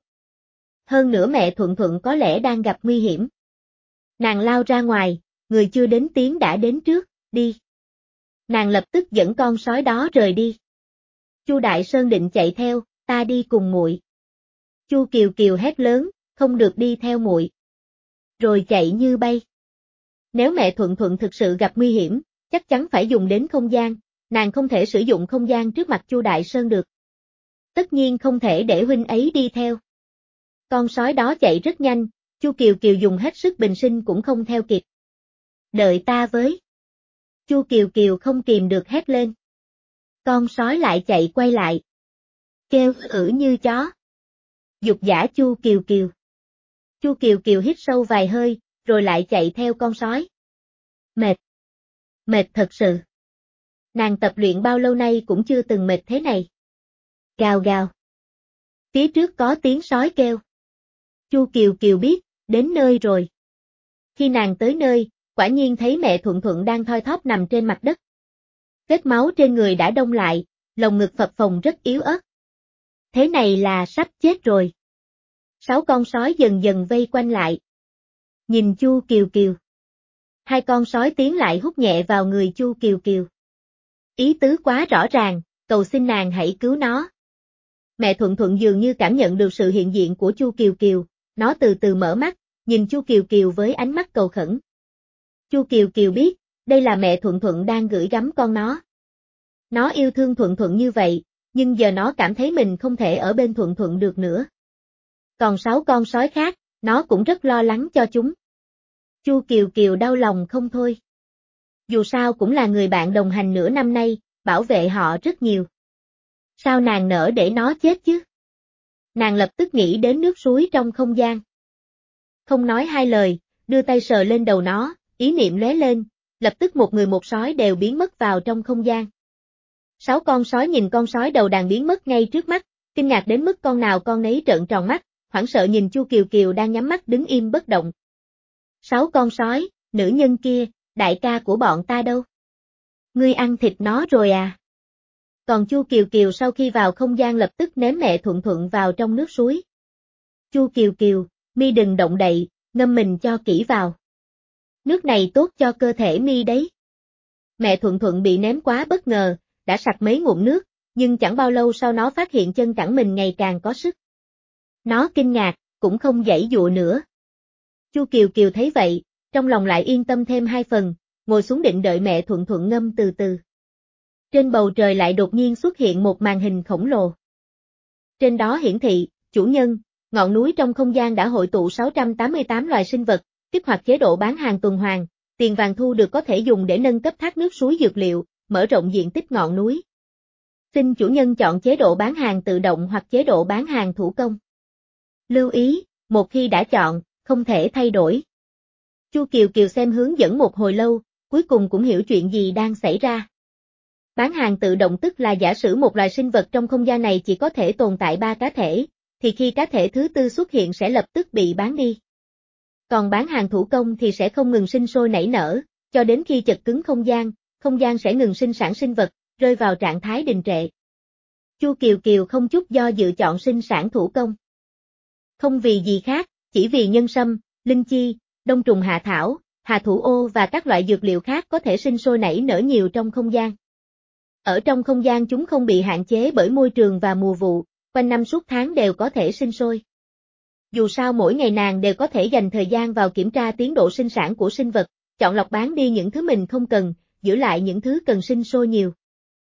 Hơn nữa mẹ Thuận Thuận có lẽ đang gặp nguy hiểm. Nàng lao ra ngoài, người chưa đến tiếng đã đến trước, đi. Nàng lập tức dẫn con sói đó rời đi. Chu Đại Sơn định chạy theo, ta đi cùng muội. Chu Kiều Kiều hét lớn, không được đi theo muội. Rồi chạy như bay. Nếu mẹ Thuận Thuận thực sự gặp nguy hiểm, chắc chắn phải dùng đến không gian, nàng không thể sử dụng không gian trước mặt Chu Đại Sơn được. Tất nhiên không thể để huynh ấy đi theo. Con sói đó chạy rất nhanh, Chu Kiều Kiều dùng hết sức bình sinh cũng không theo kịp. Đợi ta với. Chu Kiều Kiều không kìm được hét lên. Con sói lại chạy quay lại. Kêu ử như chó. Dục dã Chu Kiều Kiều. Chu Kiều Kiều hít sâu vài hơi, rồi lại chạy theo con sói. Mệt. Mệt thật sự. Nàng tập luyện bao lâu nay cũng chưa từng mệt thế này. Gào gào. Phía trước có tiếng sói kêu. Chu Kiều Kiều biết, đến nơi rồi. Khi nàng tới nơi, quả nhiên thấy mẹ Thuận Thuận đang thoi thóp nằm trên mặt đất. Vết máu trên người đã đông lại, lồng ngực phập phồng rất yếu ớt. Thế này là sắp chết rồi. Sáu con sói dần dần vây quanh lại. Nhìn Chu Kiều Kiều. Hai con sói tiến lại hút nhẹ vào người Chu Kiều Kiều. Ý tứ quá rõ ràng, cầu xin nàng hãy cứu nó. Mẹ Thuận Thuận dường như cảm nhận được sự hiện diện của Chu Kiều Kiều, nó từ từ mở mắt, nhìn Chu Kiều Kiều với ánh mắt cầu khẩn. Chu Kiều Kiều biết, đây là mẹ Thuận Thuận đang gửi gắm con nó. Nó yêu thương Thuận Thuận như vậy, nhưng giờ nó cảm thấy mình không thể ở bên Thuận Thuận được nữa. Còn sáu con sói khác, nó cũng rất lo lắng cho chúng. Chu Kiều Kiều đau lòng không thôi. Dù sao cũng là người bạn đồng hành nửa năm nay, bảo vệ họ rất nhiều. Sao nàng nỡ để nó chết chứ? Nàng lập tức nghĩ đến nước suối trong không gian. Không nói hai lời, đưa tay sờ lên đầu nó, ý niệm lóe lên, lập tức một người một sói đều biến mất vào trong không gian. Sáu con sói nhìn con sói đầu đàn biến mất ngay trước mắt, kinh ngạc đến mức con nào con nấy trợn tròn mắt, hoảng sợ nhìn Chu Kiều Kiều đang nhắm mắt đứng im bất động. Sáu con sói, nữ nhân kia, đại ca của bọn ta đâu? Ngươi ăn thịt nó rồi à? Còn Chu Kiều Kiều sau khi vào không gian lập tức ném mẹ Thuận Thuận vào trong nước suối. Chu Kiều Kiều, mi đừng động đậy, ngâm mình cho kỹ vào. Nước này tốt cho cơ thể mi đấy. Mẹ Thuận Thuận bị ném quá bất ngờ, đã sặc mấy ngụm nước, nhưng chẳng bao lâu sau nó phát hiện chân cẳng mình ngày càng có sức. Nó kinh ngạc, cũng không giãy dụa nữa. Chu Kiều Kiều thấy vậy, trong lòng lại yên tâm thêm hai phần, ngồi xuống định đợi mẹ Thuận Thuận ngâm từ từ. Trên bầu trời lại đột nhiên xuất hiện một màn hình khổng lồ. Trên đó hiển thị, chủ nhân, ngọn núi trong không gian đã hội tụ sáu trăm tám mươi tám loài sinh vật, kích hoạt chế độ bán hàng tuần hoàn, tiền vàng thu được có thể dùng để nâng cấp thác nước suối dược liệu, mở rộng diện tích ngọn núi. Xin chủ nhân chọn chế độ bán hàng tự động hoặc chế độ bán hàng thủ công. Lưu ý, một khi đã chọn, không thể thay đổi. Chu Kiều Kiều xem hướng dẫn một hồi lâu, cuối cùng cũng hiểu chuyện gì đang xảy ra. Bán hàng tự động tức là giả sử một loài sinh vật trong không gian này chỉ có thể tồn tại ba cá thể, thì khi cá thể thứ tư xuất hiện sẽ lập tức bị bán đi. Còn bán hàng thủ công thì sẽ không ngừng sinh sôi nảy nở, cho đến khi chật cứng không gian, không gian sẽ ngừng sinh sản sinh vật, rơi vào trạng thái đình trệ. Chu Kiều Kiều không chút do dự chọn sinh sản thủ công. Không vì gì khác, chỉ vì nhân sâm, linh chi, đông trùng hạ thảo, hà thủ ô và các loại dược liệu khác có thể sinh sôi nảy nở nhiều trong không gian. Ở trong không gian chúng không bị hạn chế bởi môi trường và mùa vụ, quanh năm suốt tháng đều có thể sinh sôi. Dù sao mỗi ngày nàng đều có thể dành thời gian vào kiểm tra tiến độ sinh sản của sinh vật, chọn lọc bán đi những thứ mình không cần, giữ lại những thứ cần sinh sôi nhiều.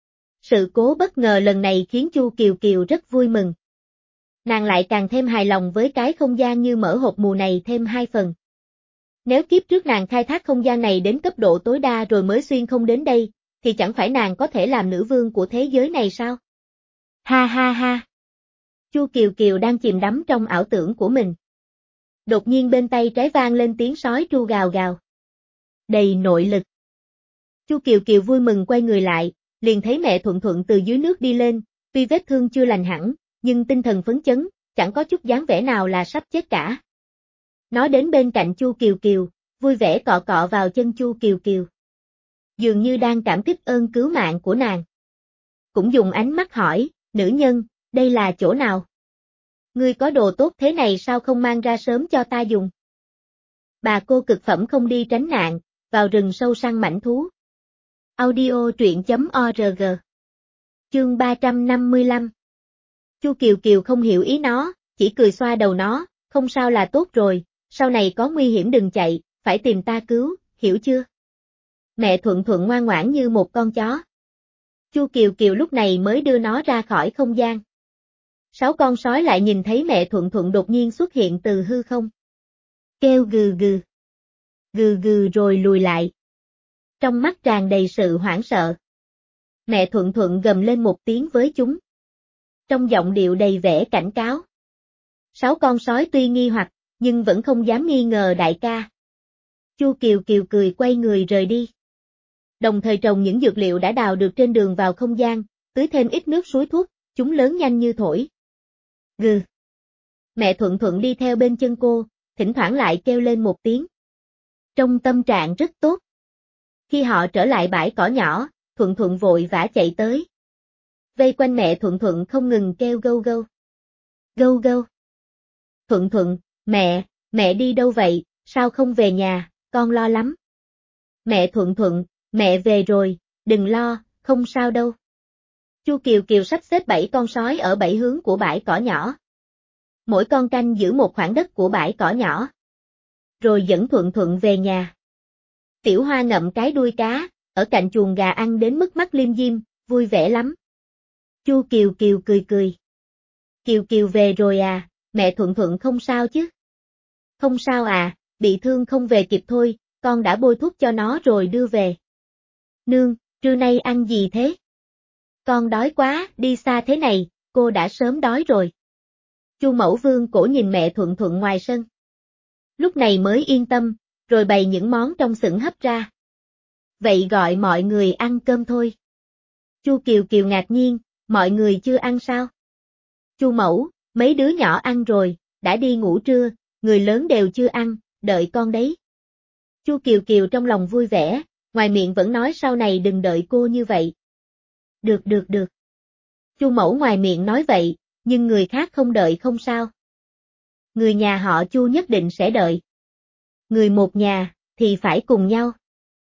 Sự cố bất ngờ lần này khiến Chu Kiều Kiều rất vui mừng. Nàng lại càng thêm hài lòng với cái không gian như mở hộp mù này thêm hai phần. Nếu kiếp trước nàng khai thác không gian này đến cấp độ tối đa rồi mới xuyên không đến đây, thì chẳng phải nàng có thể làm nữ vương của thế giới này sao? Ha ha ha! Chu Kiều Kiều đang chìm đắm trong ảo tưởng của mình. Đột nhiên bên tay trái vang lên tiếng sói tru gào gào. Đầy nội lực. Chu Kiều Kiều vui mừng quay người lại, liền thấy mẹ Thuận Thuận từ dưới nước đi lên, tuy vết thương chưa lành hẳn, nhưng tinh thần phấn chấn, chẳng có chút dáng vẻ nào là sắp chết cả. Nó đến bên cạnh Chu Kiều Kiều, vui vẻ cọ cọ vào chân Chu Kiều Kiều. Dường như đang cảm kích ơn cứu mạng của nàng. Cũng dùng ánh mắt hỏi, nữ nhân, đây là chỗ nào? Ngươi có đồ tốt thế này sao không mang ra sớm cho ta dùng? Bà cô cực phẩm không đi tránh nạn, vào rừng sâu săn mãnh thú. Audio truyện chấm org. Chương ba trăm năm mươi lăm. Chu Kiều Kiều không hiểu ý nó, chỉ cười xoa đầu nó, không sao là tốt rồi, sau này có nguy hiểm đừng chạy, phải tìm ta cứu, hiểu chưa? Mẹ Thuận Thuận ngoan ngoãn như một con chó. Chu Kiều Kiều lúc này mới đưa nó ra khỏi không gian. Sáu con sói lại nhìn thấy mẹ Thuận Thuận đột nhiên xuất hiện từ hư không. Kêu gừ gừ. Gừ gừ rồi lùi lại. Trong mắt tràn đầy sự hoảng sợ. Mẹ Thuận Thuận gầm lên một tiếng với chúng. Trong giọng điệu đầy vẻ cảnh cáo. Sáu con sói tuy nghi hoặc, nhưng vẫn không dám nghi ngờ đại ca. Chu Kiều Kiều cười quay người rời đi. Đồng thời trồng những dược liệu đã đào được trên đường vào không gian, tưới thêm ít nước suối thuốc, chúng lớn nhanh như thổi. Gừ. Mẹ Thuận Thuận đi theo bên chân cô, thỉnh thoảng lại kêu lên một tiếng. Trong tâm trạng rất tốt. Khi họ trở lại bãi cỏ nhỏ, Thuận Thuận vội vã chạy tới. Vây quanh mẹ Thuận Thuận không ngừng kêu gâu gâu. Gâu gâu. Thuận Thuận, mẹ, mẹ đi đâu vậy, sao không về nhà, con lo lắm. Mẹ Thuận Thuận, mẹ về rồi, đừng lo, không sao đâu. Chu Kiều Kiều sắp xếp bảy con sói ở bảy hướng của bãi cỏ nhỏ. Mỗi con canh giữ một khoảng đất của bãi cỏ nhỏ. Rồi dẫn Thuận Thuận về nhà. Tiểu Hoa ngậm cái đuôi cá, ở cạnh chuồng gà ăn đến mức mắt liêm diêm, vui vẻ lắm. Chu Kiều Kiều cười cười. Kiều Kiều về rồi à, mẹ Thuận Thuận không sao chứ? Không sao à, bị thương không về kịp thôi, con đã bôi thuốc cho nó rồi đưa về. Nương, trưa nay ăn gì thế? Con đói quá, đi xa thế này, cô đã sớm đói rồi. Chu Mẫu Vương cổ nhìn mẹ Thuận Thuận ngoài sân. Lúc này mới yên tâm, rồi bày những món trong xửng hấp ra. Vậy gọi mọi người ăn cơm thôi. Chu Kiều Kiều ngạc nhiên, mọi người chưa ăn sao? Chu Mẫu, mấy đứa nhỏ ăn rồi, đã đi ngủ trưa, người lớn đều chưa ăn, đợi con đấy. Chu Kiều Kiều trong lòng vui vẻ, ngoài miệng vẫn nói sau này đừng đợi cô như vậy. Được được được. Chu Mẫu ngoài miệng nói vậy, nhưng người khác không đợi không sao. Người nhà họ Chu nhất định sẽ đợi. Người một nhà, thì phải cùng nhau.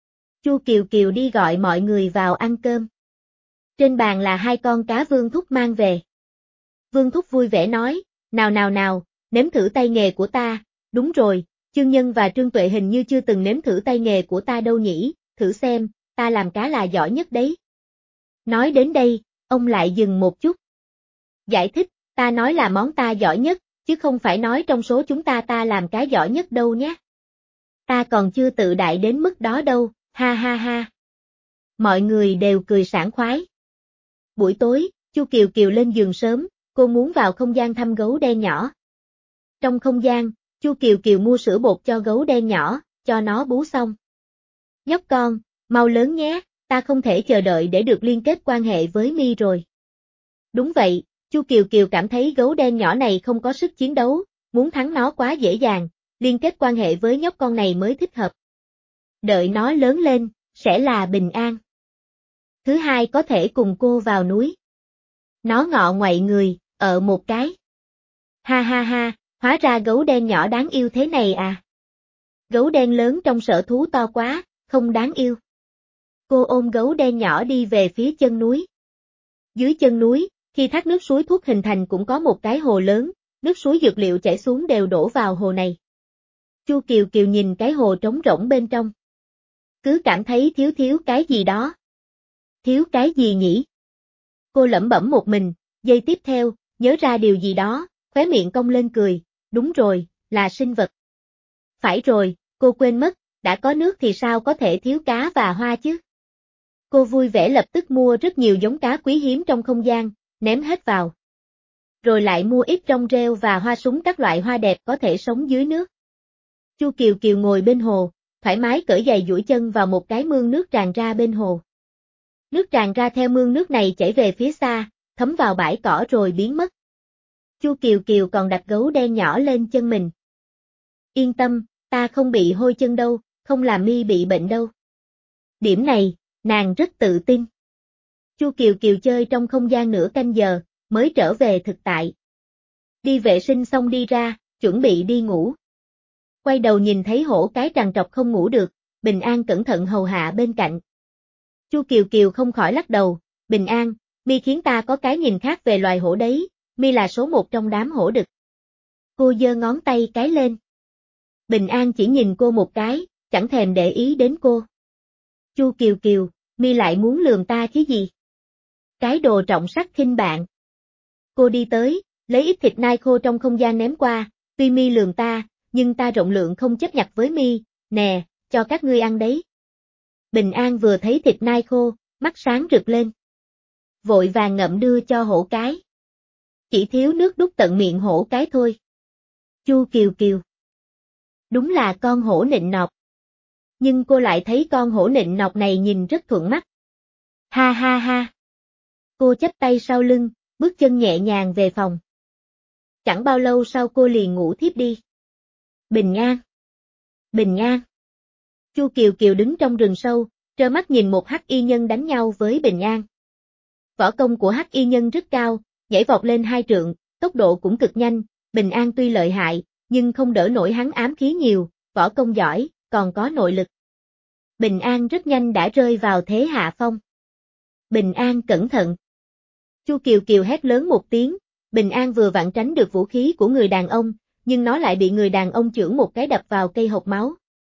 Chu Kiều Kiều đi gọi mọi người vào ăn cơm. Trên bàn là hai con cá Vương Thúc mang về. Vương Thúc vui vẻ nói, nào nào nào, nếm thử tay nghề của ta, đúng rồi, Chương Nhân và Trương Tuệ hình như chưa từng nếm thử tay nghề của ta đâu nhỉ, thử xem, ta làm cá là giỏi nhất đấy. Nói đến đây, ông lại dừng một chút. Giải thích, ta nói là món ta giỏi nhất, chứ không phải nói trong số chúng ta ta làm cá giỏi nhất đâu nhé. Ta còn chưa tự đại đến mức đó đâu, ha ha ha. Mọi người đều cười sảng khoái. Buổi tối, Chu Kiều Kiều lên giường sớm, cô muốn vào không gian thăm gấu đen nhỏ. Trong không gian, Chu Kiều Kiều mua sữa bột cho gấu đen nhỏ, cho nó bú xong. Nhóc con, mau lớn nhé, ta không thể chờ đợi để được liên kết quan hệ với Mi rồi. Đúng vậy, Chu Kiều Kiều cảm thấy gấu đen nhỏ này không có sức chiến đấu, muốn thắng nó quá dễ dàng, liên kết quan hệ với nhóc con này mới thích hợp. Đợi nó lớn lên, sẽ là bình an. Thứ hai có thể cùng cô vào núi. Nó ngọ ngoậy người, ở một cái. Ha ha ha, hóa ra gấu đen nhỏ đáng yêu thế này à. Gấu đen lớn trong sở thú to quá, không đáng yêu. Cô ôm gấu đen nhỏ đi về phía chân núi. Dưới chân núi, khi thác nước suối thuốc hình thành cũng có một cái hồ lớn, nước suối dược liệu chảy xuống đều đổ vào hồ này. Chu Kiều Kiều nhìn cái hồ trống rỗng bên trong. Cứ cảm thấy thiếu thiếu cái gì đó. Thiếu cái gì nhỉ? Cô lẩm bẩm một mình, giây tiếp theo, nhớ ra điều gì đó, khóe miệng cong lên cười, đúng rồi, là sinh vật. Phải rồi, cô quên mất, đã có nước thì sao có thể thiếu cá và hoa chứ? Cô vui vẻ lập tức mua rất nhiều giống cá quý hiếm trong không gian, ném hết vào. Rồi lại mua ít rong rêu và hoa súng các loại hoa đẹp có thể sống dưới nước. Chu Kiều Kiều ngồi bên hồ, thoải mái cởi giày duỗi chân vào một cái mương nước tràn ra bên hồ. Nước tràn ra theo mương nước này chảy về phía xa, thấm vào bãi cỏ rồi biến mất. Chu Kiều Kiều còn đặt gấu đen nhỏ lên chân mình. Yên tâm, ta không bị hôi chân đâu, không làm Mi bị bệnh đâu. Điểm này, nàng rất tự tin. Chu Kiều Kiều chơi trong không gian nửa canh giờ, mới trở về thực tại. Đi vệ sinh xong đi ra, chuẩn bị đi ngủ. Quay đầu nhìn thấy hổ cái trằn trọc không ngủ được, Bình An cẩn thận hầu hạ bên cạnh. Chu Kiều Kiều không khỏi lắc đầu, Bình An, Mi khiến ta có cái nhìn khác về loài hổ đấy, Mi là số một trong đám hổ đực. Cô giơ ngón tay cái lên. Bình An chỉ nhìn cô một cái, chẳng thèm để ý đến cô. Chu Kiều Kiều, Mi lại muốn lườm ta chứ gì? Cái đồ trọng sắc khinh bạn. Cô đi tới, lấy ít thịt nai khô trong không gian ném qua, tuy Mi lườm ta, nhưng ta rộng lượng không chấp nhặt với Mi, nè, cho các ngươi ăn đấy. Bình An vừa thấy thịt nai khô, mắt sáng rực lên. Vội vàng ngậm đưa cho hổ cái. Chỉ thiếu nước đút tận miệng hổ cái thôi. Chu Kiều Kiều. Đúng là con hổ nịnh nọt. Nhưng cô lại thấy con hổ nịnh nọt này nhìn rất thuận mắt. Ha ha ha. Cô chắp tay sau lưng, bước chân nhẹ nhàng về phòng. Chẳng bao lâu sau cô liền ngủ thiếp đi. Bình an. Bình an. Chu Kiều Kiều đứng trong rừng sâu, trơ mắt nhìn một hắc y nhân đánh nhau với Bình an. Võ công của hắc y nhân rất cao, nhảy vọt lên hai trượng, tốc độ cũng cực nhanh, Bình an tuy lợi hại, nhưng không đỡ nổi hắn ám khí nhiều, võ công giỏi, còn có nội lực. Bình an rất nhanh đã rơi vào thế hạ phong. Bình an cẩn thận. Chu Kiều Kiều hét lớn một tiếng, Bình an vừa vặn tránh được vũ khí của người đàn ông, nhưng nó lại bị người đàn ông chưởng một cái đập vào cây hộc máu.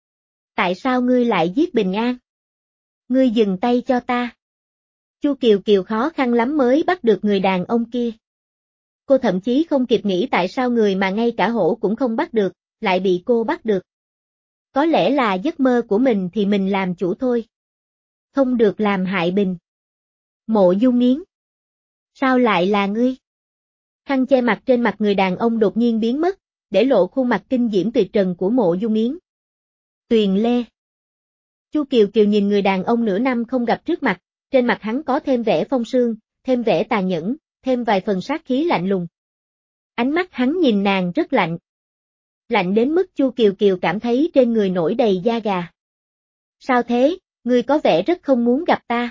Tại sao ngươi lại giết Bình an? Ngươi dừng tay cho ta. Chu Kiều Kiều khó khăn lắm mới bắt được người đàn ông kia. Cô thậm chí không kịp nghĩ tại sao người mà ngay cả hổ cũng không bắt được, lại bị cô bắt được. Có lẽ là giấc mơ của mình thì mình làm chủ thôi. Không được làm hại Bình. Mộ Dung Yến. Sao lại là ngươi? Khăn che mặt trên mặt người đàn ông đột nhiên biến mất, để lộ khuôn mặt kinh diễm tuyệt trần của Mộ Dung Yến. Tuyền Lê. Chu Kiều Kiều nhìn người đàn ông nửa năm không gặp trước mặt, trên mặt hắn có thêm vẻ phong sương, thêm vẻ tàn nhẫn, thêm vài phần sát khí lạnh lùng. Ánh mắt hắn nhìn nàng rất lạnh. Lạnh đến mức Chu Kiều Kiều cảm thấy trên người nổi đầy da gà. Sao thế, ngươi có vẻ rất không muốn gặp ta.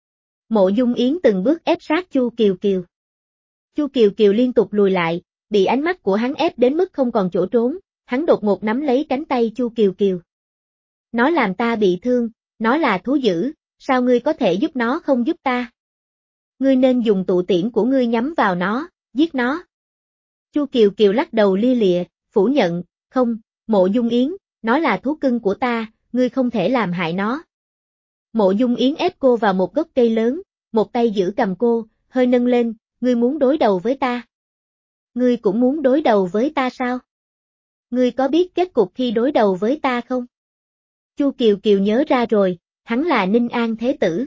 Mộ Dung Yến từng bước ép sát Chu Kiều Kiều. Chu Kiều Kiều liên tục lùi lại, bị ánh mắt của hắn ép đến mức không còn chỗ trốn, hắn đột ngột nắm lấy cánh tay Chu Kiều Kiều. Nó làm ta bị thương, nó là thú dữ, sao ngươi có thể giúp nó không giúp ta? Ngươi nên dùng tụ tiễn của ngươi nhắm vào nó, giết nó. Chu Kiều Kiều lắc đầu lia lịa, phủ nhận, không, Mộ Dung Yến, nó là thú cưng của ta, ngươi không thể làm hại nó. Mộ Dung Yến ép cô vào một gốc cây lớn, một tay giữ cầm cô, hơi nâng lên, ngươi muốn đối đầu với ta. Ngươi cũng muốn đối đầu với ta sao? Ngươi có biết kết cục khi đối đầu với ta không? Chu Kiều Kiều nhớ ra rồi, hắn là Ninh An Thế Tử.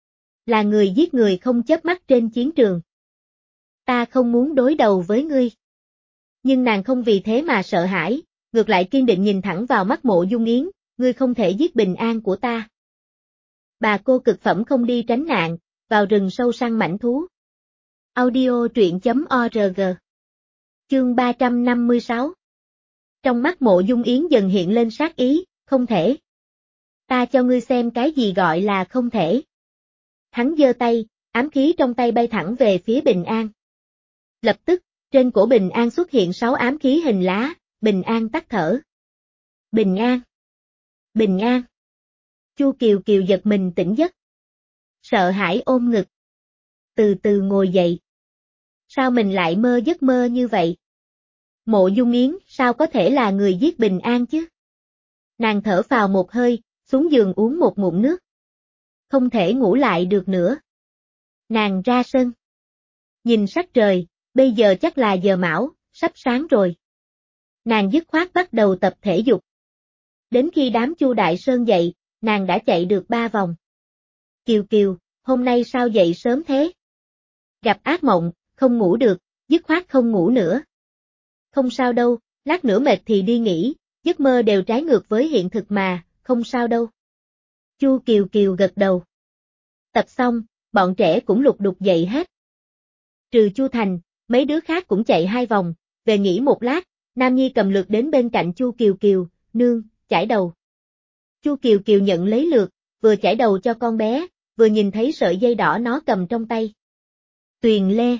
Là người giết người không chớp mắt trên chiến trường. Ta không muốn đối đầu với ngươi. Nhưng nàng không vì thế mà sợ hãi, ngược lại kiên định nhìn thẳng vào mắt Mộ Dung Yến, ngươi không thể giết Bình an của ta. Bà cô cực phẩm không đi tránh nạn, vào rừng sâu săn mãnh thú. Audio truyện chấm org. Chương ba trăm năm mươi sáu. Trong mắt Mộ Dung Yến dần hiện lên sát ý, không thể. Ta cho ngươi xem cái gì gọi là không thể. Hắn giơ tay, ám khí trong tay bay thẳng về phía Bình an. Lập tức, trên cổ Bình an xuất hiện sáu ám khí hình lá, Bình an tắt thở. Bình an. Bình an. Chu Kiều Kiều giật mình tỉnh giấc. Sợ hãi ôm ngực. Từ từ ngồi dậy. Sao mình lại mơ giấc mơ như vậy? Mộ Dung Yến sao có thể là người giết Bình an chứ? Nàng thở phào một hơi, xuống giường uống một ngụm nước. Không thể ngủ lại được nữa. Nàng ra sân. Nhìn sắc trời, bây giờ chắc là giờ mão, sắp sáng rồi. Nàng dứt khoát bắt đầu tập thể dục. Đến khi đám Chu Đại Sơn dậy, nàng đã chạy được ba vòng. Kiều Kiều, hôm nay sao dậy sớm thế? Gặp ác mộng, không ngủ được, dứt khoát không ngủ nữa. Không sao đâu, lát nữa mệt thì đi nghỉ, giấc mơ đều trái ngược với hiện thực mà, không sao đâu. Chu Kiều Kiều gật đầu. Tập xong, bọn trẻ cũng lục đục dậy hết. Trừ Chu Thành, mấy đứa khác cũng chạy hai vòng, về nghỉ một lát, Nam Nhi cầm lược đến bên cạnh Chu Kiều Kiều, nương, chải đầu. Chu Kiều Kiều nhận lấy lược, vừa chải đầu cho con bé, vừa nhìn thấy sợi dây đỏ nó cầm trong tay. Tuyền Lê.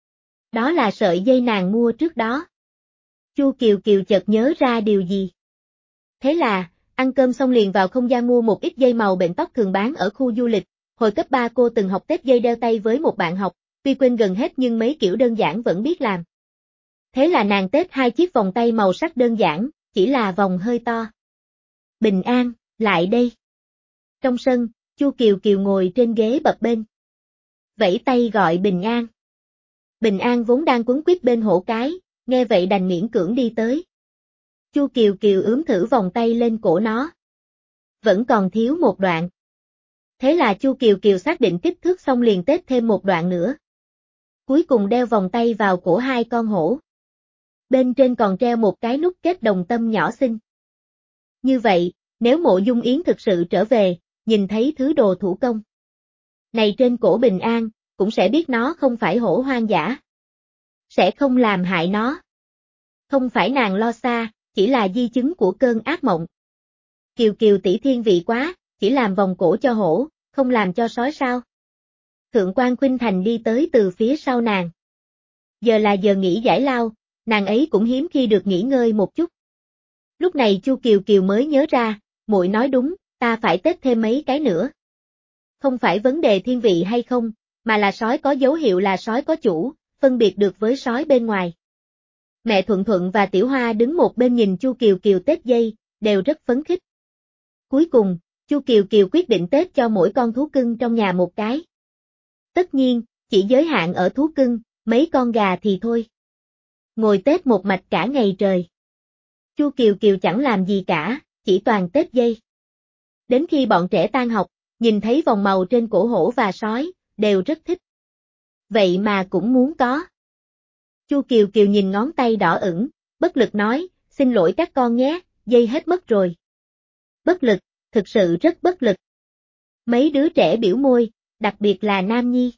Đó là sợi dây nàng mua trước đó. Chu Kiều Kiều chợt nhớ ra điều gì. Thế là, ăn cơm xong liền vào không gian mua một ít dây màu bệnh tóc thường bán ở khu du lịch. Hồi cấp ba cô từng học tết dây đeo tay với một bạn học, tuy quên gần hết nhưng mấy kiểu đơn giản vẫn biết làm. Thế là nàng tết hai chiếc vòng tay màu sắc đơn giản, chỉ là vòng hơi to. Bình an, lại đây. Trong sân, Chu Kiều Kiều ngồi trên ghế bập bênh. Vẫy tay gọi Bình an. Bình an vốn đang quấn quýt bên hổ cái, nghe vậy đành miễn cưỡng đi tới. Chu Kiều Kiều ướm thử vòng tay lên cổ nó. Vẫn còn thiếu một đoạn. Thế là Chu Kiều Kiều xác định kích thước xong liền tết thêm một đoạn nữa. Cuối cùng đeo vòng tay vào cổ hai con hổ. Bên trên còn treo một cái nút kết đồng tâm nhỏ xinh. Như vậy, nếu Mộ Dung Yến thực sự trở về, nhìn thấy thứ đồ thủ công này trên cổ Bình an, cũng sẽ biết nó không phải hổ hoang dã. Sẽ không làm hại nó. Không phải nàng lo xa, chỉ là di chứng của cơn ác mộng. Kiều Kiều tỷ thiên vị quá, chỉ làm vòng cổ cho hổ, không làm cho sói sao? Thượng quan Khuynh Thành đi tới từ phía sau nàng. Giờ là giờ nghỉ giải lao, nàng ấy cũng hiếm khi được nghỉ ngơi một chút. Lúc này Chu Kiều Kiều mới nhớ ra, muội nói đúng, ta phải tết thêm mấy cái nữa. Không phải vấn đề thiên vị hay không, mà là sói có dấu hiệu là sói có chủ, phân biệt được với sói bên ngoài. Mẹ Thuận Thuận và Tiểu Hoa đứng một bên nhìn Chu Kiều Kiều tết dây, đều rất phấn khích. Cuối cùng, Chu Kiều Kiều quyết định tết cho mỗi con thú cưng trong nhà một cái. Tất nhiên, chỉ giới hạn ở thú cưng, mấy con gà thì thôi. Ngồi tết một mạch cả ngày trời. Chu Kiều Kiều chẳng làm gì cả, chỉ toàn tết dây. Đến khi bọn trẻ tan học, nhìn thấy vòng màu trên cổ hổ và sói, đều rất thích. Vậy mà cũng muốn có. Chu Kiều Kiều nhìn ngón tay đỏ ửng, bất lực nói, xin lỗi các con nhé, dây hết mất rồi. Bất lực, thực sự rất bất lực. Mấy đứa trẻ biểu môi, đặc biệt là Nam Nhi.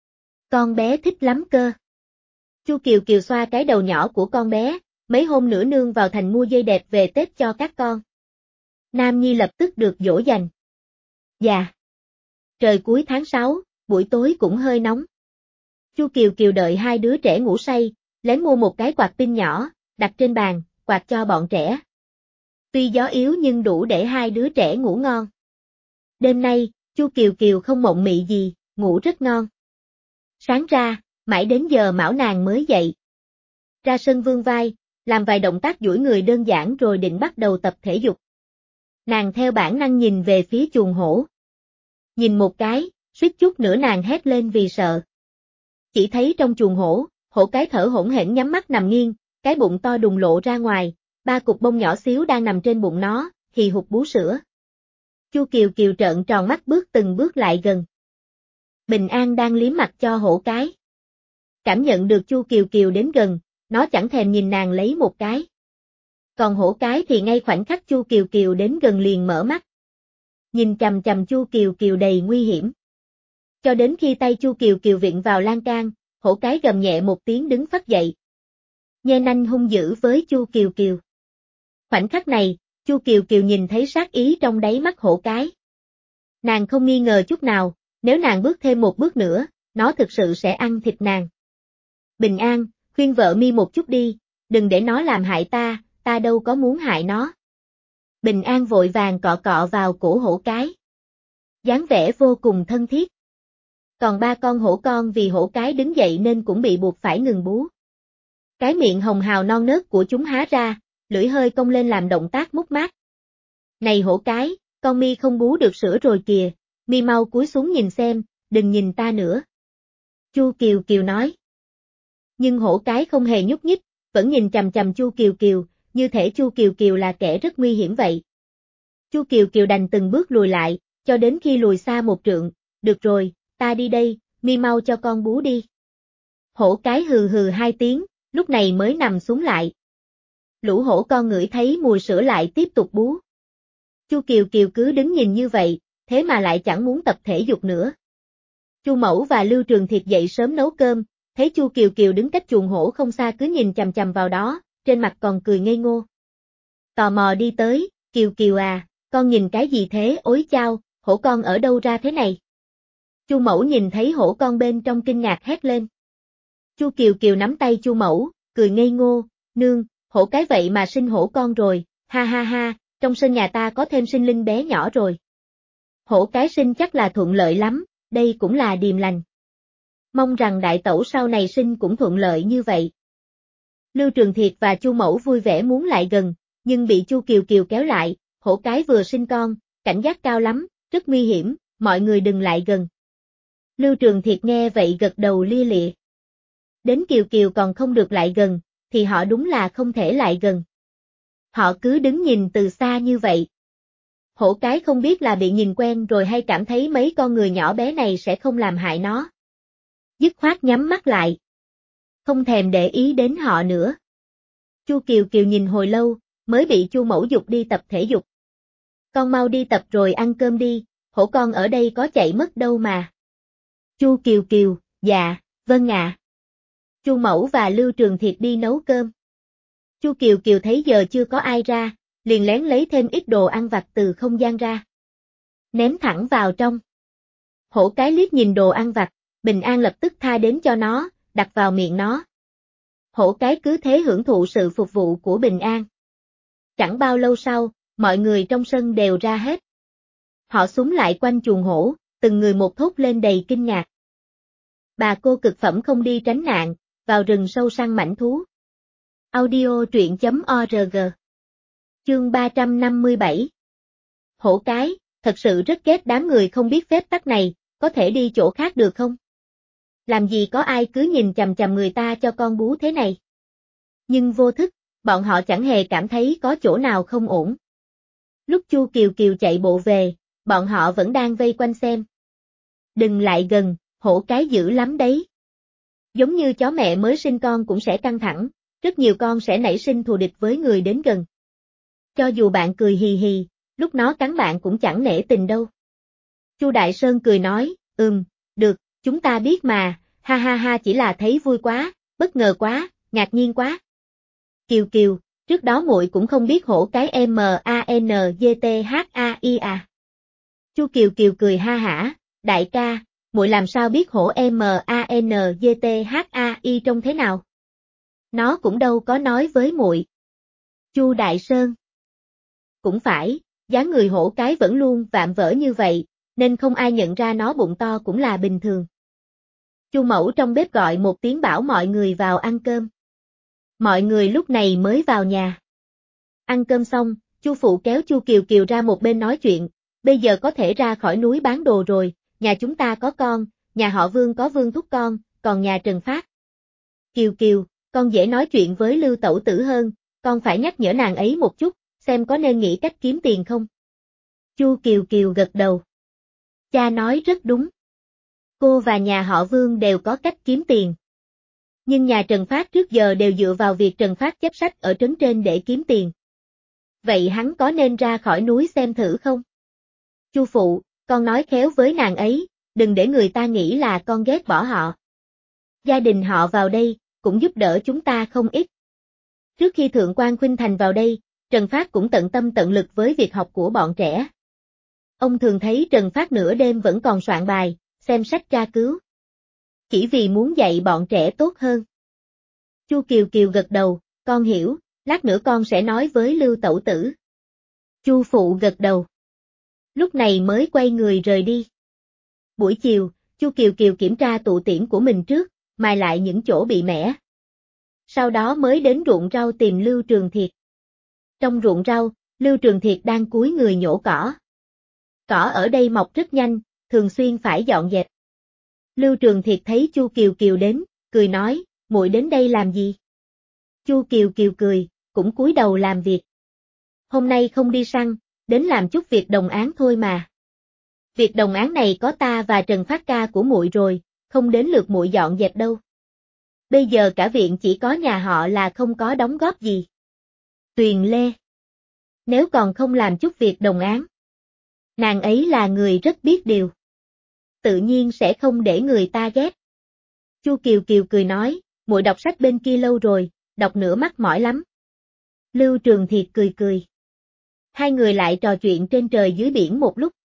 Con bé thích lắm cơ. Chu Kiều Kiều xoa cái đầu nhỏ của con bé, mấy hôm nữa nương vào thành mua dây đẹp về Tết cho các con. Nam Nhi lập tức được dỗ dành. Dạ. Trời cuối tháng sáu, buổi tối cũng hơi nóng. Chu Kiều Kiều đợi hai đứa trẻ ngủ say, lén mua một cái quạt pin nhỏ, đặt trên bàn, quạt cho bọn trẻ. Tuy gió yếu nhưng đủ để hai đứa trẻ ngủ ngon. Đêm nay, Chu Kiều Kiều không mộng mị gì, ngủ rất ngon. Sáng ra, mãi đến giờ mão nàng mới dậy. Ra sân vươn vai, làm vài động tác duỗi người đơn giản rồi định bắt đầu tập thể dục. Nàng theo bản năng nhìn về phía chuồng hổ. Nhìn một cái, suýt chút nữa nàng hét lên vì sợ. Chỉ thấy trong chuồng hổ, hổ cái thở hổn hển nhắm mắt nằm nghiêng, cái bụng to đùng lộ ra ngoài, ba cục bông nhỏ xíu đang nằm trên bụng nó, hì hục bú sữa. Chu Kiều Kiều trợn tròn mắt bước từng bước lại gần. Bình An đang liếm mặt cho hổ cái. Cảm nhận được Chu Kiều Kiều đến gần, nó chẳng thèm nhìn nàng lấy một cái. Còn hổ cái thì ngay khoảnh khắc Chu Kiều Kiều đến gần liền mở mắt. Nhìn chằm chằm Chu Kiều Kiều đầy nguy hiểm. Cho đến khi tay Chu Kiều Kiều vịn vào lan can, hổ cái gầm nhẹ một tiếng đứng phắt dậy. Nhe nanh hung dữ với Chu Kiều Kiều. Khoảnh khắc này, Chu Kiều Kiều nhìn thấy sát ý trong đáy mắt hổ cái. Nàng không nghi ngờ chút nào, nếu nàng bước thêm một bước nữa, nó thực sự sẽ ăn thịt nàng. Bình An, khuyên vợ mi một chút đi, đừng để nó làm hại ta, ta đâu có muốn hại nó. Bình An vội vàng cọ cọ vào cổ hổ cái. Dáng vẻ vô cùng thân thiết. Còn ba con hổ con vì hổ cái đứng dậy nên cũng bị buộc phải ngừng bú. Cái miệng hồng hào non nớt của chúng há ra, lưỡi hơi cong lên làm động tác mút mát. Này hổ cái, con mi không bú được sữa rồi kìa, mi mau cúi xuống nhìn xem, đừng nhìn ta nữa. Chu Kiều Kiều nói. Nhưng hổ cái không hề nhúc nhích, vẫn nhìn chằm chằm Chu Kiều Kiều, như thể Chu Kiều Kiều là kẻ rất nguy hiểm vậy. Chu Kiều Kiều đành từng bước lùi lại, cho đến khi lùi xa một trượng, được rồi, ta đi đây, mi mau cho con bú đi. Hổ cái hừ hừ hai tiếng, lúc này mới nằm xuống lại. Lũ hổ con ngửi thấy mùi sữa lại tiếp tục bú. Chu Kiều Kiều cứ đứng nhìn như vậy, thế mà lại chẳng muốn tập thể dục nữa. Chu Mẫu và Lưu Trường Thiệt dậy sớm nấu cơm, thấy Chu Kiều Kiều đứng cách chuồng hổ không xa cứ nhìn chằm chằm vào đó, trên mặt còn cười ngây ngô. Tò mò đi tới, Kiều Kiều à, con nhìn cái gì thế ối chao, hổ con ở đâu ra thế này? Chu Mẫu nhìn thấy hổ con bên trong kinh ngạc hét lên. Chu Kiều Kiều nắm tay Chu Mẫu, cười ngây ngô, nương, hổ cái vậy mà sinh hổ con rồi, ha ha ha, trong sân nhà ta có thêm sinh linh bé nhỏ rồi. Hổ cái sinh chắc là thuận lợi lắm, đây cũng là điềm lành. Mong rằng đại tẩu sau này sinh cũng thuận lợi như vậy. Lưu Trường Thiệt và Chu Mẫu vui vẻ muốn lại gần, nhưng bị Chu Kiều Kiều kéo lại, hổ cái vừa sinh con, cảnh giác cao lắm, rất nguy hiểm, mọi người đừng lại gần. Lưu Trường Thiệt nghe vậy gật đầu lia lịa. Đến Kiều Kiều còn không được lại gần, thì họ đúng là không thể lại gần. Họ cứ đứng nhìn từ xa như vậy. Hổ cái không biết là bị nhìn quen rồi hay cảm thấy mấy con người nhỏ bé này sẽ không làm hại nó. Dứt khoát nhắm mắt lại. Không thèm để ý đến họ nữa. Chu Kiều Kiều nhìn hồi lâu, mới bị Chu Mẫu dục đi tập thể dục. Con mau đi tập rồi ăn cơm đi, hổ con ở đây có chạy mất đâu mà. Chu Kiều Kiều, dạ, vâng ạ. Chu Mẫu và Lưu Trường Thiệt đi nấu cơm. Chu Kiều Kiều thấy giờ chưa có ai ra, liền lén lấy thêm ít đồ ăn vặt từ không gian ra. Ném thẳng vào trong. Hổ cái liếc nhìn đồ ăn vặt, Bình An lập tức tha đến cho nó, đặt vào miệng nó. Hổ cái cứ thế hưởng thụ sự phục vụ của Bình An. Chẳng bao lâu sau, mọi người trong sân đều ra hết. Họ xúm lại quanh chuồng hổ, từng người một thốt lên đầy kinh ngạc. Bà cô cực phẩm không đi tránh nạn, vào rừng sâu săn mãnh thú. Audio truyện chấm org. Chương ba trăm năm mươi bảy. Hổ cái, thật sự rất ghét đám người không biết phép tắc này, có thể đi chỗ khác được không? Làm gì có ai cứ nhìn chằm chằm người ta cho con bú thế này? Nhưng vô thức, bọn họ chẳng hề cảm thấy có chỗ nào không ổn. Lúc Chu Kiều Kiều chạy bộ về, bọn họ vẫn đang vây quanh xem. Đừng lại gần, hổ cái dữ lắm đấy. Giống như chó mẹ mới sinh con cũng sẽ căng thẳng, rất nhiều con sẽ nảy sinh thù địch với người đến gần. Cho dù bạn cười hì hì, lúc nó cắn bạn cũng chẳng nể tình đâu. Chu Đại Sơn cười nói, ừm, được, chúng ta biết mà, ha ha ha, chỉ là thấy vui quá, bất ngờ quá, ngạc nhiên quá. Kiều Kiều, trước đó muội cũng không biết hổ cái M A N G T H A I à. Chu Kiều Kiều cười ha hả, đại ca, muội làm sao biết hổ M A N G T H A I trông thế nào? Nó cũng đâu có nói với muội. Chu Đại Sơn. Cũng phải, dáng người hổ cái vẫn luôn vạm vỡ như vậy, nên không ai nhận ra nó bụng to cũng là bình thường. Chu Mẫu trong bếp gọi một tiếng bảo mọi người vào ăn cơm. Mọi người lúc này mới vào nhà. Ăn cơm xong, Chu Phụ kéo Chu Kiều Kiều ra một bên nói chuyện, bây giờ có thể ra khỏi núi bán đồ rồi, nhà chúng ta có con, nhà họ Vương có Vương thúc con, còn nhà Trần Phát. Kiều Kiều, con dễ nói chuyện với Lưu Tẩu Tử hơn, con phải nhắc nhở nàng ấy một chút, xem có nên nghĩ cách kiếm tiền không. Chu Kiều Kiều gật đầu. Cha nói rất đúng. Cô và nhà họ Vương đều có cách kiếm tiền. Nhưng nhà Trần Phát trước giờ đều dựa vào việc Trần Phát chép sách ở trấn trên để kiếm tiền. Vậy hắn có nên ra khỏi núi xem thử không? Chu Phụ, con nói khéo với nàng ấy, đừng để người ta nghĩ là con ghét bỏ họ. Gia đình họ vào đây, cũng giúp đỡ chúng ta không ít. Trước khi Thượng quan Khuynh Thành vào đây, Trần Phát cũng tận tâm tận lực với việc học của bọn trẻ. Ông thường thấy Trần Phát nửa đêm vẫn còn soạn bài, xem sách tra cứu. Chỉ vì muốn dạy bọn trẻ tốt hơn. Chu Kiều Kiều gật đầu, con hiểu, lát nữa con sẽ nói với Lưu Tẩu Tử. Chu Phụ gật đầu. Lúc này mới quay người rời đi. Buổi chiều, Chu Kiều Kiều kiểm tra tụ tiễn của mình trước, mài lại những chỗ bị mẻ. Sau đó mới đến ruộng rau tìm Lưu Trường Thiệt. Trong ruộng rau, Lưu Trường Thiệt đang cúi người nhổ cỏ. Cỏ ở đây mọc rất nhanh, thường xuyên phải dọn dẹp. Lưu Trường Thiệt thấy Chu Kiều Kiều đến, cười nói, muội đến đây làm gì? Chu Kiều Kiều cười, cũng cúi đầu làm việc. Hôm nay không đi săn, đến làm chút việc đồng áng thôi mà. Việc đồng áng này có ta và Trần Phát ca của muội rồi, không đến lượt muội dọn dẹp đâu. Bây giờ cả viện chỉ có nhà họ là không có đóng góp gì. Tuyền Lê. Nếu còn không làm chút việc đồng áng. Nàng ấy là người rất biết điều. Tự nhiên sẽ không để người ta ghét. Chu Kiều Kiều cười nói, muội đọc sách bên kia lâu rồi, đọc nửa mắt mỏi lắm. Lưu Trường Thiệt cười cười. Hai người lại trò chuyện trên trời dưới biển một lúc.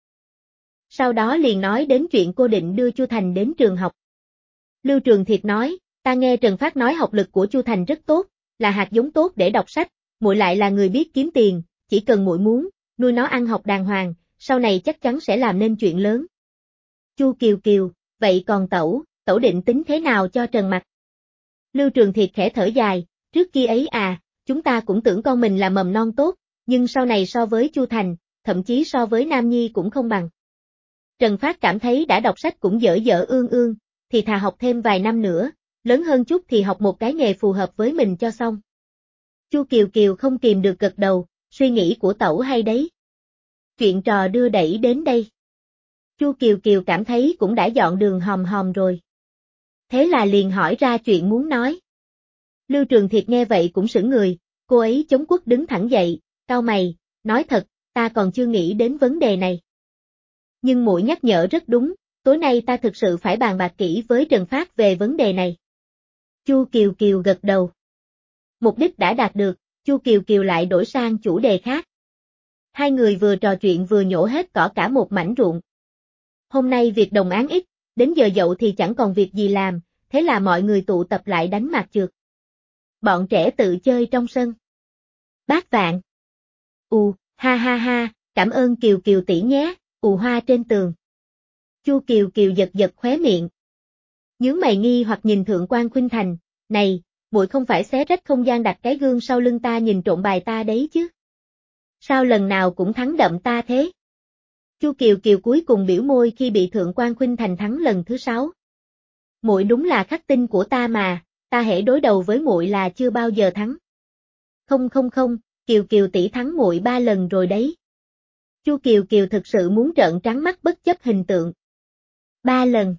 Sau đó liền nói đến chuyện cô định đưa Chu Thành đến trường học. Lưu Trường Thiệt nói, ta nghe Trần Phát nói học lực của Chu Thành rất tốt, là hạt giống tốt để đọc sách, muội lại là người biết kiếm tiền, chỉ cần muội muốn, nuôi nó ăn học đàng hoàng, sau này chắc chắn sẽ làm nên chuyện lớn. Chu Kiều Kiều, vậy còn Tẩu, Tẩu định tính thế nào cho Trần Mặc? Lưu Trường Thiệt khẽ thở dài, trước kia ấy à, chúng ta cũng tưởng con mình là mầm non tốt, nhưng sau này so với Chu Thành, thậm chí so với Nam Nhi cũng không bằng. Trần Phát cảm thấy đã đọc sách cũng dở dở ương ương, thì thà học thêm vài năm nữa, lớn hơn chút thì học một cái nghề phù hợp với mình cho xong. Chu Kiều Kiều không kìm được gật đầu, suy nghĩ của Tẩu hay đấy. Chuyện trò đưa đẩy đến đây. Chu Kiều Kiều cảm thấy cũng đã dọn đường hòm hòm rồi. Thế là liền hỏi ra chuyện muốn nói. Lưu Trường Thiệt nghe vậy cũng sững người, cô ấy chống quất đứng thẳng dậy, cau mày, nói thật, ta còn chưa nghĩ đến vấn đề này. Nhưng muội nhắc nhở rất đúng, tối nay ta thực sự phải bàn bạc kỹ với Trần Phát về vấn đề này. Chu Kiều Kiều gật đầu. Mục đích đã đạt được, Chu Kiều Kiều lại đổi sang chủ đề khác. Hai người vừa trò chuyện vừa nhổ hết cỏ cả một mảnh ruộng. Hôm nay việc đồng áng ít, đến giờ dậu thì chẳng còn việc gì làm, thế là mọi người tụ tập lại đánh mạc trượt. Bọn trẻ tự chơi trong sân. Bác Vạn. Ù, ha ha ha, cảm ơn Kiều Kiều tỷ nhé, ù hoa trên tường. Chu Kiều Kiều giật giật khóe miệng. Nhướng mày nghi hoặc nhìn Thượng quan Khuynh Thành, này, muội không phải xé rách không gian đặt cái gương sau lưng ta nhìn trộm bài ta đấy chứ? Sao lần nào cũng thắng đậm ta thế? Chu Kiều Kiều cuối cùng biểu môi khi bị Thượng quan Khuynh Thành thắng lần thứ sáu. Muội đúng là khắc tinh của ta mà, ta hễ đối đầu với muội là chưa bao giờ thắng. Không không không, Kiều Kiều tỷ thắng muội ba lần rồi đấy. Chu Kiều Kiều thực sự muốn trợn trắng mắt bất chấp hình tượng. Ba lần.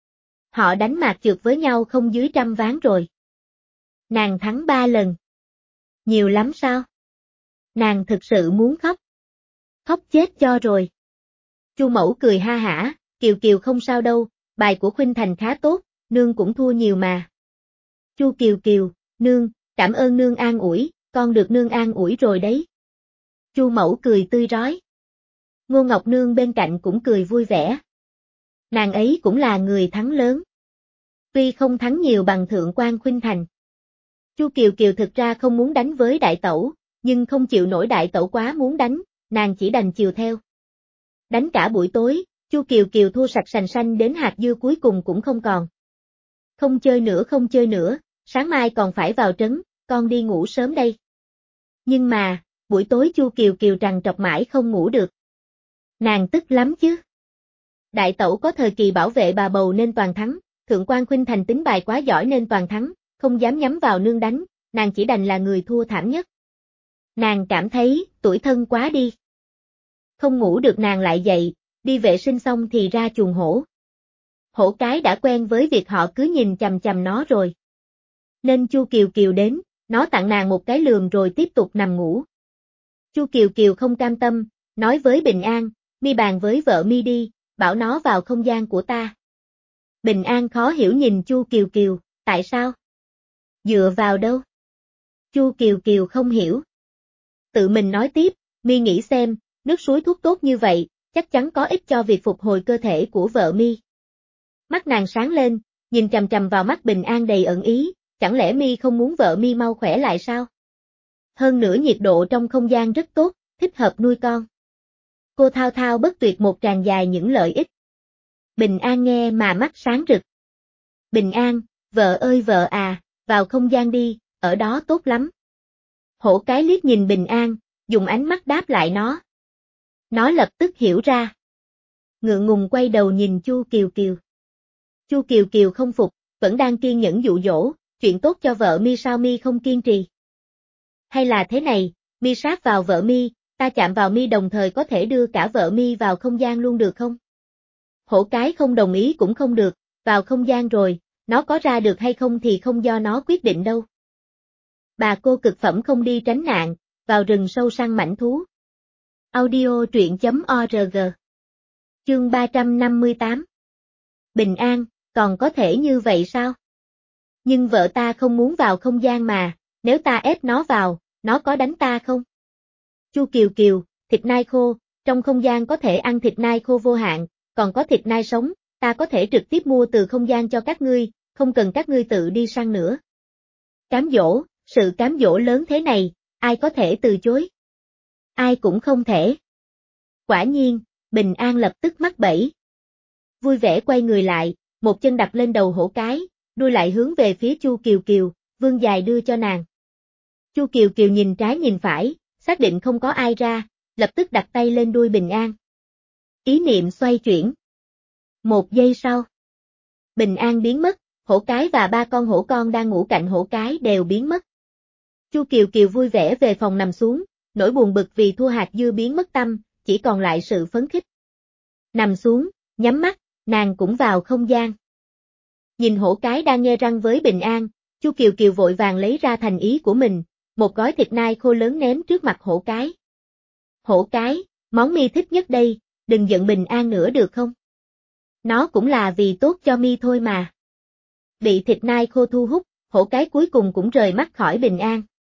Họ đánh mạc trượt với nhau không dưới trăm ván rồi. Nàng thắng ba lần. Nhiều lắm sao? Nàng thực sự muốn khóc. Khóc chết cho rồi. Chu Mẫu cười ha hả, Kiều Kiều không sao đâu, bài của Khuynh Thành khá tốt, nương cũng thua nhiều mà. Chu Kiều Kiều, nương, cảm ơn nương an ủi, con được nương an ủi rồi đấy. Chu Mẫu cười tươi rói. Ngô Ngọc Nương bên cạnh cũng cười vui vẻ. Nàng ấy cũng là người thắng lớn. Tuy không thắng nhiều bằng Thượng quan Khuynh Thành. Chu Kiều Kiều thực ra không muốn đánh với đại tẩu, nhưng không chịu nổi đại tẩu quá muốn đánh, nàng chỉ đành chiều theo. Đánh cả buổi tối, Chu Kiều Kiều thua sạch sành xanh đến hạt dưa cuối cùng cũng không còn. Không chơi nữa không chơi nữa, sáng mai còn phải vào trấn, con đi ngủ sớm đây. Nhưng mà, buổi tối Chu Kiều Kiều trằn trọc mãi không ngủ được. Nàng tức lắm chứ. Đại tẩu có thời kỳ bảo vệ bà bầu nên toàn thắng, Thượng quan Khuynh Thành tính bài quá giỏi nên toàn thắng, không dám nhắm vào nương đánh, nàng chỉ đành là người thua thảm nhất. Nàng cảm thấy, tủi thân quá đi. Không ngủ được nàng lại dậy, đi vệ sinh xong thì ra chuồng hổ. Hổ cái đã quen với việc họ cứ nhìn chằm chằm nó rồi. Nên Chu Kiều Kiều đến, nó tặng nàng một cái lườm rồi tiếp tục nằm ngủ. Chu Kiều Kiều không cam tâm, nói với Bình An, mi bàn với vợ mi đi, bảo nó vào không gian của ta. Bình An khó hiểu nhìn Chu Kiều Kiều, tại sao? Dựa vào đâu? Chu Kiều Kiều không hiểu. Tự mình nói tiếp, mi nghĩ xem, nước suối thuốc tốt như vậy, chắc chắn có ích cho việc phục hồi cơ thể của vợ mi. Mắt nàng sáng lên, nhìn chằm chằm vào mắt Bình An đầy ẩn ý, chẳng lẽ mi không muốn vợ mi mau khỏe lại sao? Hơn nữa nhiệt độ trong không gian rất tốt, thích hợp nuôi con. Cô thao thao bất tuyệt một tràng dài những lợi ích. Bình An nghe mà mắt sáng rực. Bình An, vợ ơi vợ à, vào không gian đi, ở đó tốt lắm. Hổ cái liếc nhìn Bình An, dùng ánh mắt đáp lại nó. Nó lập tức hiểu ra. Ngượng ngùng quay đầu nhìn Chu Kiều Kiều. Chu Kiều Kiều không phục, vẫn đang kiên nhẫn dụ dỗ, chuyện tốt cho vợ mi sao mi không kiên trì. Hay là thế này, mi sát vào vợ mi, ta chạm vào mi đồng thời có thể đưa cả vợ mi vào không gian luôn được không? Hổ cái không đồng ý cũng không được, vào không gian rồi, nó có ra được hay không thì không do nó quyết định đâu. Bà cô cực phẩm không đi tránh nạn, vào rừng sâu săn mãnh thú. Audio truyện chấm org. Chương ba trăm năm mươi tám. Bình An, còn có thể như vậy sao? Nhưng vợ ta không muốn vào không gian mà, nếu ta ép nó vào, nó có đánh ta không? Chu Kiều Kiều, thịt nai khô, trong không gian có thể ăn thịt nai khô vô hạn, còn có thịt nai sống, ta có thể trực tiếp mua từ không gian cho các ngươi, không cần các ngươi tự đi săn nữa. Cám dỗ, sự cám dỗ lớn thế này, ai có thể từ chối? Ai cũng không thể. Quả nhiên, Bình An lập tức mắc bẫy. Vui vẻ quay người lại, một chân đặt lên đầu hổ cái, đuôi lại hướng về phía Chu Kiều Kiều, vươn dài đưa cho nàng. Chu Kiều Kiều nhìn trái nhìn phải, xác định không có ai ra, lập tức đặt tay lên đuôi Bình An. Ý niệm xoay chuyển. Một giây sau, Bình An biến mất, hổ cái và ba con hổ con đang ngủ cạnh hổ cái đều biến mất. Chu Kiều Kiều vui vẻ về phòng nằm xuống, nỗi buồn bực vì thua hạt dưa biến mất tâm, chỉ còn lại sự phấn khích. Nằm xuống, nhắm mắt, nàng cũng vào không gian. Nhìn hổ cái đang nhe răng với Bình An, Chu Kiều Kiều vội vàng lấy ra thành ý của mình, một gói thịt nai khô lớn ném trước mặt hổ cái. Hổ cái, món mi thích nhất đây, đừng giận Bình An nữa được không? Nó cũng là vì tốt cho mi thôi mà. Bị thịt nai khô thu hút, hổ cái cuối cùng cũng rời mắt khỏi Bình An.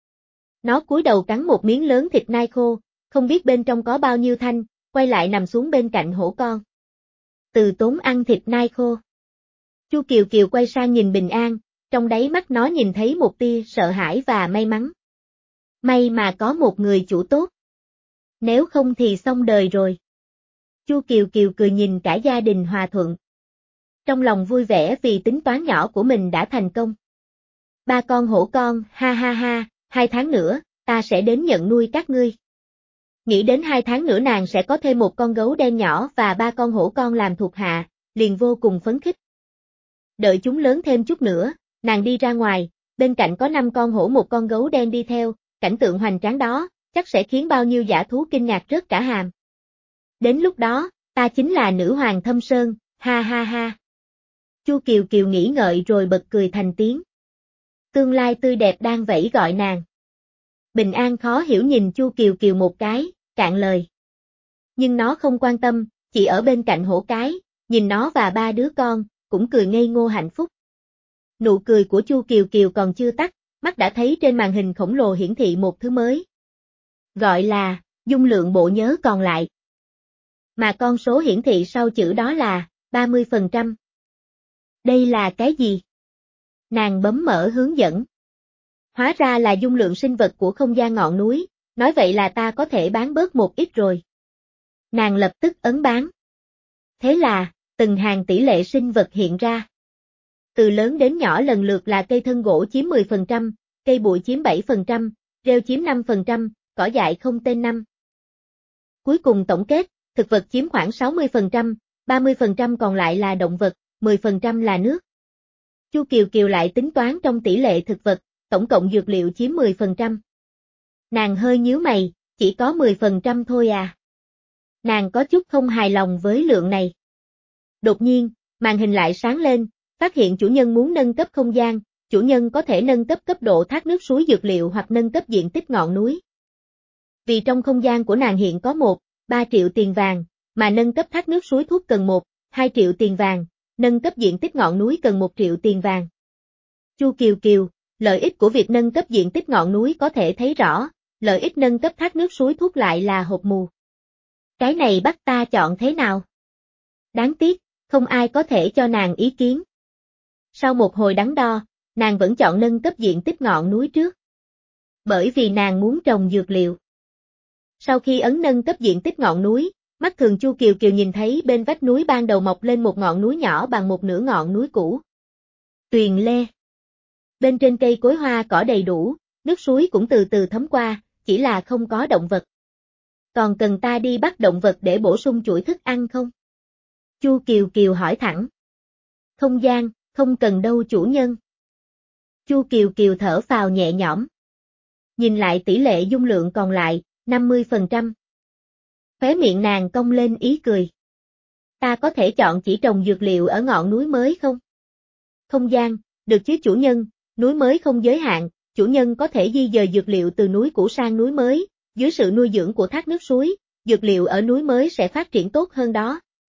Nó cúi đầu cắn một miếng lớn thịt nai khô, không biết bên trong có bao nhiêu thanh, quay lại nằm xuống bên cạnh hổ con. Từ Tốn ăn thịt nai khô. Chu Kiều Kiều quay sang nhìn Bình An, trong đáy mắt nó nhìn thấy một tia sợ hãi và may mắn. May mà có một người chủ tốt. Nếu không thì xong đời rồi. Chu Kiều Kiều cười nhìn cả gia đình hòa thuận. Trong lòng vui vẻ vì tính toán nhỏ của mình đã thành công. Ba con hổ con, ha ha ha, hai tháng nữa, ta sẽ đến nhận nuôi các ngươi. Nghĩ đến hai tháng nữa nàng sẽ có thêm một con gấu đen nhỏ và ba con hổ con làm thuộc hạ, liền vô cùng phấn khích. Đợi chúng lớn thêm chút nữa, nàng đi ra ngoài, bên cạnh có năm con hổ một con gấu đen đi theo, cảnh tượng hoành tráng đó, chắc sẽ khiến bao nhiêu dã thú kinh ngạc rớt cả hàm. Đến lúc đó, ta chính là nữ hoàng Thâm Sơn, ha ha ha. Chu Kiều Kiều nghĩ ngợi rồi bật cười thành tiếng. Tương lai tươi đẹp đang vẫy gọi nàng. Bình An khó hiểu nhìn Chu Kiều Kiều một cái, cạn lời. Nhưng nó không quan tâm, chỉ ở bên cạnh hổ cái, nhìn nó và ba đứa con, cũng cười ngây ngô hạnh phúc. Nụ cười của Chu Kiều Kiều còn chưa tắt, mắt đã thấy trên màn hình khổng lồ hiển thị một thứ mới. Gọi là, dung lượng bộ nhớ còn lại. Mà con số hiển thị sau chữ đó là, ba mươi phần trăm. Đây là cái gì? Nàng bấm mở hướng dẫn. Hóa ra là dung lượng sinh vật của không gian ngọn núi, nói vậy là ta có thể bán bớt một ít rồi. Nàng lập tức ấn bán. Thế là, từng hàng tỷ lệ sinh vật hiện ra. Từ lớn đến nhỏ lần lượt là cây thân gỗ chiếm mười phần trăm, cây bụi chiếm bảy phần trăm, rêu chiếm năm phần trăm, cỏ dại không tên năm. Cuối cùng tổng kết, thực vật chiếm khoảng sáu mươi phần trăm, ba mươi phần trăm còn lại là động vật, mười phần trăm là nước. Chu Kiều Kiều lại tính toán trong tỷ lệ thực vật, tổng cộng dược liệu chiếm mười phần trăm. Nàng hơi nhíu mày, chỉ có mười phần trăm thôi à. Nàng có chút không hài lòng với lượng này. Đột nhiên, màn hình lại sáng lên, phát hiện chủ nhân muốn nâng cấp không gian, chủ nhân có thể nâng cấp cấp độ thác nước suối dược liệu hoặc nâng cấp diện tích ngọn núi. Vì trong không gian của nàng hiện có một, ba triệu tiền vàng, mà nâng cấp thác nước suối thuốc cần một, hai triệu tiền vàng, nâng cấp diện tích ngọn núi cần một triệu tiền vàng. Chu Kiều Kiều, lợi ích của việc nâng cấp diện tích ngọn núi có thể thấy rõ, lợi ích nâng cấp thác nước suối thuốc lại là hộp mù. Cái này bắt ta chọn thế nào? Đáng tiếc, không ai có thể cho nàng ý kiến. Sau một hồi đắn đo, nàng vẫn chọn nâng cấp diện tích ngọn núi trước. Bởi vì nàng muốn trồng dược liệu. Sau khi ấn nâng cấp diện tích ngọn núi, mắt thường Chu Kiều Kiều nhìn thấy bên vách núi ban đầu mọc lên một ngọn núi nhỏ bằng một nửa ngọn núi cũ. Tuyền lê. Bên trên cây cối hoa cỏ đầy đủ, nước suối cũng từ từ thấm qua, chỉ là không có động vật. Còn cần ta đi bắt động vật để bổ sung chuỗi thức ăn không? Chu Kiều Kiều hỏi thẳng. Không gian, không cần đâu chủ nhân. Chu Kiều Kiều thở phào nhẹ nhõm. Nhìn lại tỷ lệ dung lượng còn lại, năm mươi phần trăm. Khóe miệng nàng cong lên ý cười. Ta có thể chọn chỉ trồng dược liệu ở ngọn núi mới không? Không gian, được chứ chủ nhân, núi mới không giới hạn, chủ nhân có thể di dời dược liệu từ núi cũ sang núi mới, dưới sự nuôi dưỡng của thác nước suối, dược liệu ở núi mới sẽ phát triển tốt hơn đó.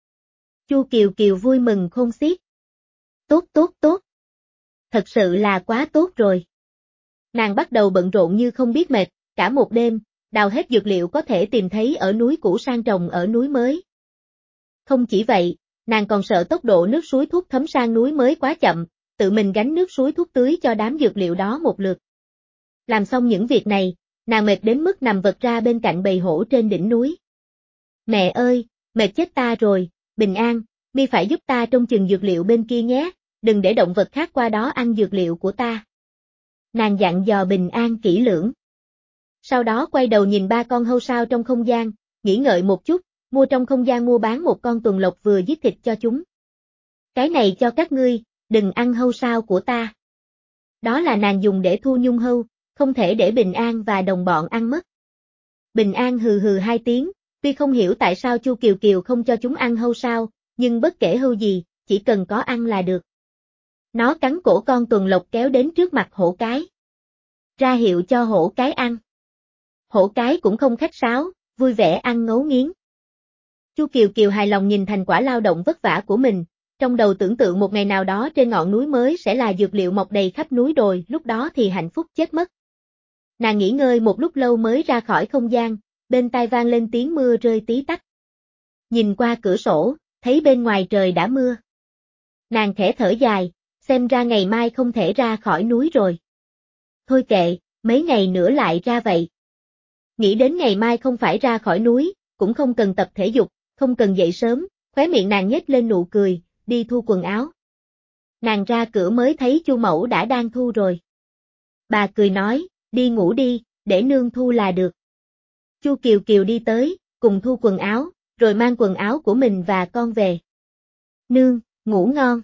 Chu Kiều Kiều vui mừng khôn xiết. Tốt tốt tốt. Thật sự là quá tốt rồi. Nàng bắt đầu bận rộn như không biết mệt, cả một đêm, đào hết dược liệu có thể tìm thấy ở núi cũ sang trồng ở núi mới. Không chỉ vậy, nàng còn sợ tốc độ nước suối thuốc thấm sang núi mới quá chậm, tự mình gánh nước suối thuốc tưới cho đám dược liệu đó một lượt. Làm xong những việc này, nàng mệt đến mức nằm vật ra bên cạnh bầy hổ trên đỉnh núi. Mẹ ơi, mệt chết ta rồi, Bình An, mi phải giúp ta trông chừng dược liệu bên kia nhé, đừng để động vật khác qua đó ăn dược liệu của ta. Nàng dặn dò Bình An kỹ lưỡng. Sau đó quay đầu nhìn ba con hâu sao trong không gian, nghĩ ngợi một chút, mua trong không gian mua bán một con tuần lộc vừa giết thịt cho chúng. Cái này cho các ngươi, đừng ăn hâu sao của ta. Đó là nàng dùng để thu nhung hâu, không thể để Bình An và đồng bọn ăn mất. Bình An hừ hừ hai tiếng, tuy không hiểu tại sao Chu Kiều Kiều không cho chúng ăn hâu sao, nhưng bất kể hâu gì, chỉ cần có ăn là được. Nó cắn cổ con tuần lộc kéo đến trước mặt hổ cái. Ra hiệu cho hổ cái ăn. Hổ cái cũng không khách sáo, vui vẻ ăn ngấu nghiến. Chu Kiều Kiều hài lòng nhìn thành quả lao động vất vả của mình, trong đầu tưởng tượng một ngày nào đó trên ngọn núi mới sẽ là dược liệu mọc đầy khắp núi đồi, lúc đó thì hạnh phúc chết mất. Nàng nghỉ ngơi một lúc lâu mới ra khỏi không gian, bên tai vang lên tiếng mưa rơi tí tách. Nhìn qua cửa sổ, thấy bên ngoài trời đã mưa. Nàng khẽ thở dài, xem ra ngày mai không thể ra khỏi núi rồi. Thôi kệ, mấy ngày nữa lại ra vậy. Nghĩ đến ngày mai không phải ra khỏi núi, cũng không cần tập thể dục, không cần dậy sớm, khóe miệng nàng nhếch lên nụ cười, đi thu quần áo. Nàng ra cửa mới thấy Chu Mẫu đã đang thu rồi. Bà cười nói, đi ngủ đi, để nương thu là được. Chu Kiều Kiều đi tới, cùng thu quần áo, rồi mang quần áo của mình và con về. Nương, ngủ ngon.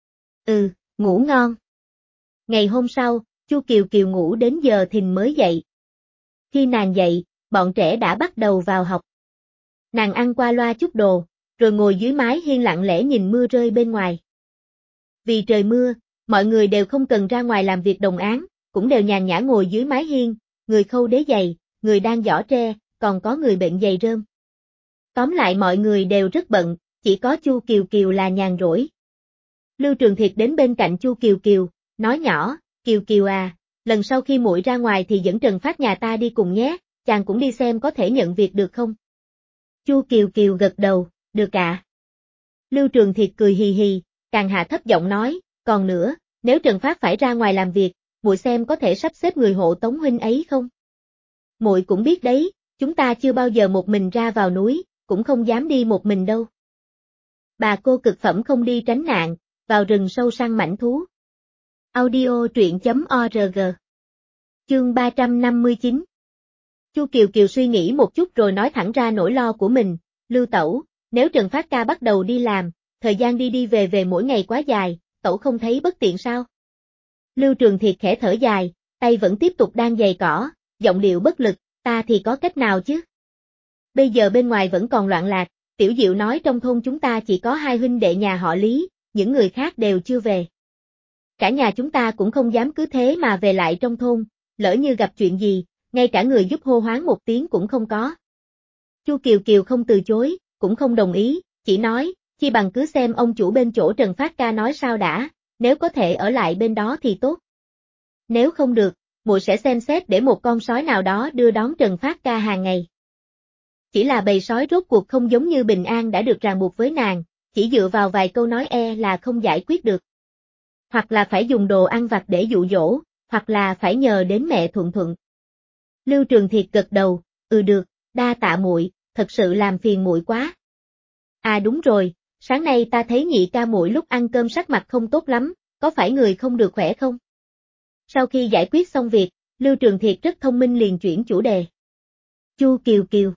Ừ, ngủ ngon. Ngày hôm sau, Chu Kiều Kiều ngủ đến giờ thìn mới dậy. Khi nàng dậy, bọn trẻ đã bắt đầu vào học. Nàng ăn qua loa chút đồ, rồi ngồi dưới mái hiên lặng lẽ nhìn mưa rơi bên ngoài. Vì trời mưa, mọi người đều không cần ra ngoài làm việc đồng áng, cũng đều nhàn nhã ngồi dưới mái hiên, người khâu đế giày, người đang giỏ tre, còn có người bệnh giày rơm. Tóm lại mọi người đều rất bận, chỉ có Chu Kiều Kiều là nhàn rỗi. Lưu Trường Thiệt đến bên cạnh Chu Kiều Kiều, nói nhỏ, Kiều Kiều à, lần sau khi muội ra ngoài thì dẫn Trần Phát nhà ta đi cùng nhé, chàng cũng đi xem có thể nhận việc được không? Chu Kiều Kiều gật đầu, được ạ. Lưu Trường Thiệt cười hì hì, càng hạ thấp giọng nói, còn nữa, nếu Trần Phát phải ra ngoài làm việc, muội xem có thể sắp xếp người hộ tống huynh ấy không? Muội cũng biết đấy, chúng ta chưa bao giờ một mình ra vào núi, cũng không dám đi một mình đâu. Bà cô cực phẩm không đi tránh nạn, vào rừng sâu săn mãnh thú. Audio truyện chấm org. Chương ba trăm năm mươi chín. Chu Kiều Kiều suy nghĩ một chút rồi nói thẳng ra nỗi lo của mình, Lưu Tẩu, nếu Trần Phát ca bắt đầu đi làm, thời gian đi đi về về mỗi ngày quá dài, Tẩu không thấy bất tiện sao? Lưu Trường Thiệt khẽ thở dài, tay vẫn tiếp tục đang giày cỏ, giọng điệu bất lực, ta thì có cách nào chứ? Bây giờ bên ngoài vẫn còn loạn lạc, Tiểu Diệu nói trong thôn chúng ta chỉ có hai huynh đệ nhà họ Lý, những người khác đều chưa về. Cả nhà chúng ta cũng không dám cứ thế mà về lại trong thôn, lỡ như gặp chuyện gì, ngay cả người giúp hô hoáng một tiếng cũng không có. Chu Kiều Kiều không từ chối, cũng không đồng ý, chỉ nói, chi bằng cứ xem ông chủ bên chỗ Trần Phát ca nói sao đã, nếu có thể ở lại bên đó thì tốt. Nếu không được, muội sẽ xem xét để một con sói nào đó đưa đón Trần Phát ca hàng ngày. Chỉ là bầy sói rốt cuộc không giống như Bình An đã được ràng buộc với nàng, chỉ dựa vào vài câu nói e là không giải quyết được. Hoặc là phải dùng đồ ăn vặt để dụ dỗ, hoặc là phải nhờ đến mẹ Thuận Thuận. Lưu Trường Thiệt gật đầu, ừ được, đa tạ muội, thật sự làm phiền muội quá. À đúng rồi, sáng nay ta thấy nhị ca muội lúc ăn cơm sắc mặt không tốt lắm, có phải người không được khỏe không? Sau khi giải quyết xong việc, Lưu Trường Thiệt rất thông minh liền chuyển chủ đề. Chu Kiều Kiều.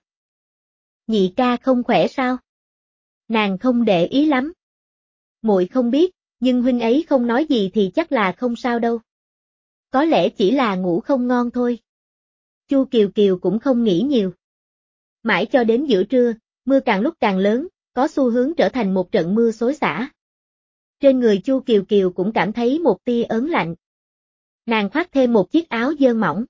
Nhị ca không khỏe sao? Nàng không để ý lắm. Muội không biết, nhưng huynh ấy không nói gì thì chắc là không sao đâu. Có lẽ chỉ là ngủ không ngon thôi. Chu Kiều Kiều cũng không nghĩ nhiều. Mãi cho đến giữa trưa, mưa càng lúc càng lớn, có xu hướng trở thành một trận mưa xối xả. Trên người Chu Kiều Kiều cũng cảm thấy một tia ớn lạnh. Nàng khoác thêm một chiếc áo dơn mỏng.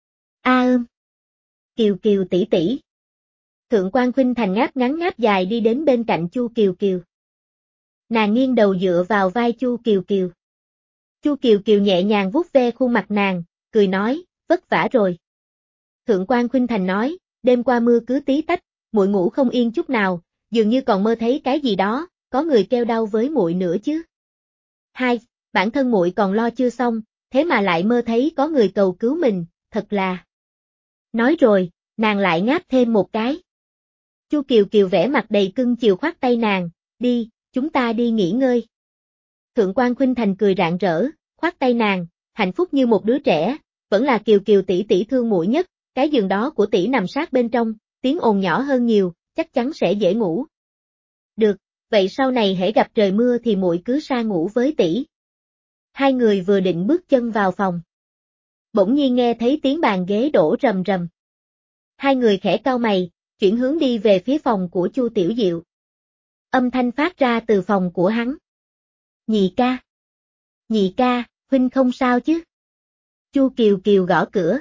A ưm. Kiều Kiều tỷ tỷ. Thượng quan Khuynh Thành ngáp ngắn ngáp dài đi đến bên cạnh Chu Kiều Kiều. Nàng nghiêng đầu dựa vào vai Chu Kiều Kiều. Chu Kiều Kiều nhẹ nhàng vuốt ve khuôn mặt nàng, cười nói, vất vả rồi. Thượng quan Khuynh Thành nói, đêm qua mưa cứ tí tách, muội ngủ không yên chút nào, dường như còn mơ thấy cái gì đó, có người kêu đau với muội nữa chứ. Hai, bản thân muội còn lo chưa xong, thế mà lại mơ thấy có người cầu cứu mình, thật là. Nói rồi, nàng lại ngáp thêm một cái. Chu Kiều Kiều vẻ mặt đầy cưng chiều khoát tay nàng, đi, chúng ta đi nghỉ ngơi. Thượng quan Khuynh Thành cười rạng rỡ, khoát tay nàng, hạnh phúc như một đứa trẻ, vẫn là Kiều Kiều tỷ tỷ thương muội nhất, cái giường đó của tỷ nằm sát bên trong, tiếng ồn nhỏ hơn nhiều, chắc chắn sẽ dễ ngủ. Được, vậy sau này hễ gặp trời mưa thì muội cứ sa ngủ với tỷ. Hai người vừa định bước chân vào phòng. Bỗng nhiên nghe thấy tiếng bàn ghế đổ rầm rầm. Hai người khẽ cau mày, chuyển hướng đi về phía phòng của Chu Tiểu Diệu. Âm thanh phát ra từ phòng của hắn. Nhị ca. Nhị ca, huynh không sao chứ? Chu Kiều Kiều gõ cửa.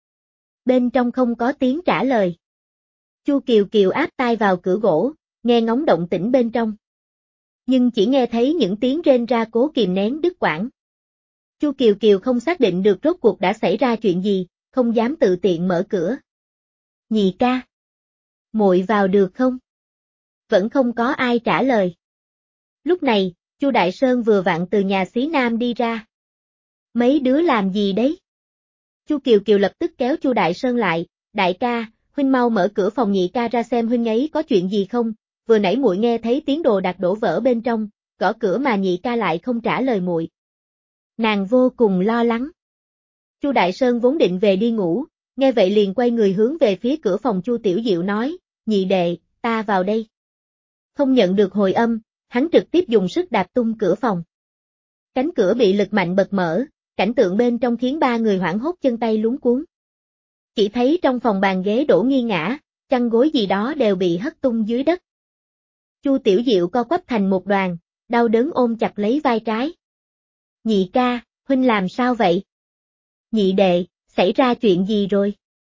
Bên trong không có tiếng trả lời. Chu Kiều Kiều áp tai vào cửa gỗ, nghe ngóng động tĩnh bên trong. Nhưng chỉ nghe thấy những tiếng rên ra cố kìm nén đứt quãng. Chu Kiều Kiều không xác định được rốt cuộc đã xảy ra chuyện gì, không dám tự tiện mở cửa. Nhị ca, muội vào được không? Vẫn không có ai trả lời. Lúc này, Chu Đại Sơn vừa vặn từ nhà xí Nam đi ra. Mấy đứa làm gì đấy? Chu Kiều Kiều lập tức kéo Chu Đại Sơn lại, đại ca, huynh mau mở cửa phòng nhị ca ra xem huynh ấy có chuyện gì không, vừa nãy muội nghe thấy tiếng đồ đạc đổ vỡ bên trong, gõ cửa mà nhị ca lại không trả lời muội. Nàng vô cùng lo lắng. Chu Đại Sơn vốn định về đi ngủ, nghe vậy liền quay người hướng về phía cửa phòng Chu Tiểu Diệu nói, nhị đệ, ta vào đây. Không nhận được hồi âm, hắn trực tiếp dùng sức đạp tung cửa phòng. Cánh cửa bị lực mạnh bật mở, cảnh tượng bên trong khiến ba người hoảng hốt chân tay luống cuống. Chỉ thấy trong phòng bàn ghế đổ nghiêng ngã, chăn gối gì đó đều bị hất tung dưới đất. Chu Tiểu Diệu co quắp thành một đoàn, đau đớn ôm chặt lấy vai trái. Nhị ca, huynh làm sao vậy? Nhị đệ, xảy ra chuyện gì rồi?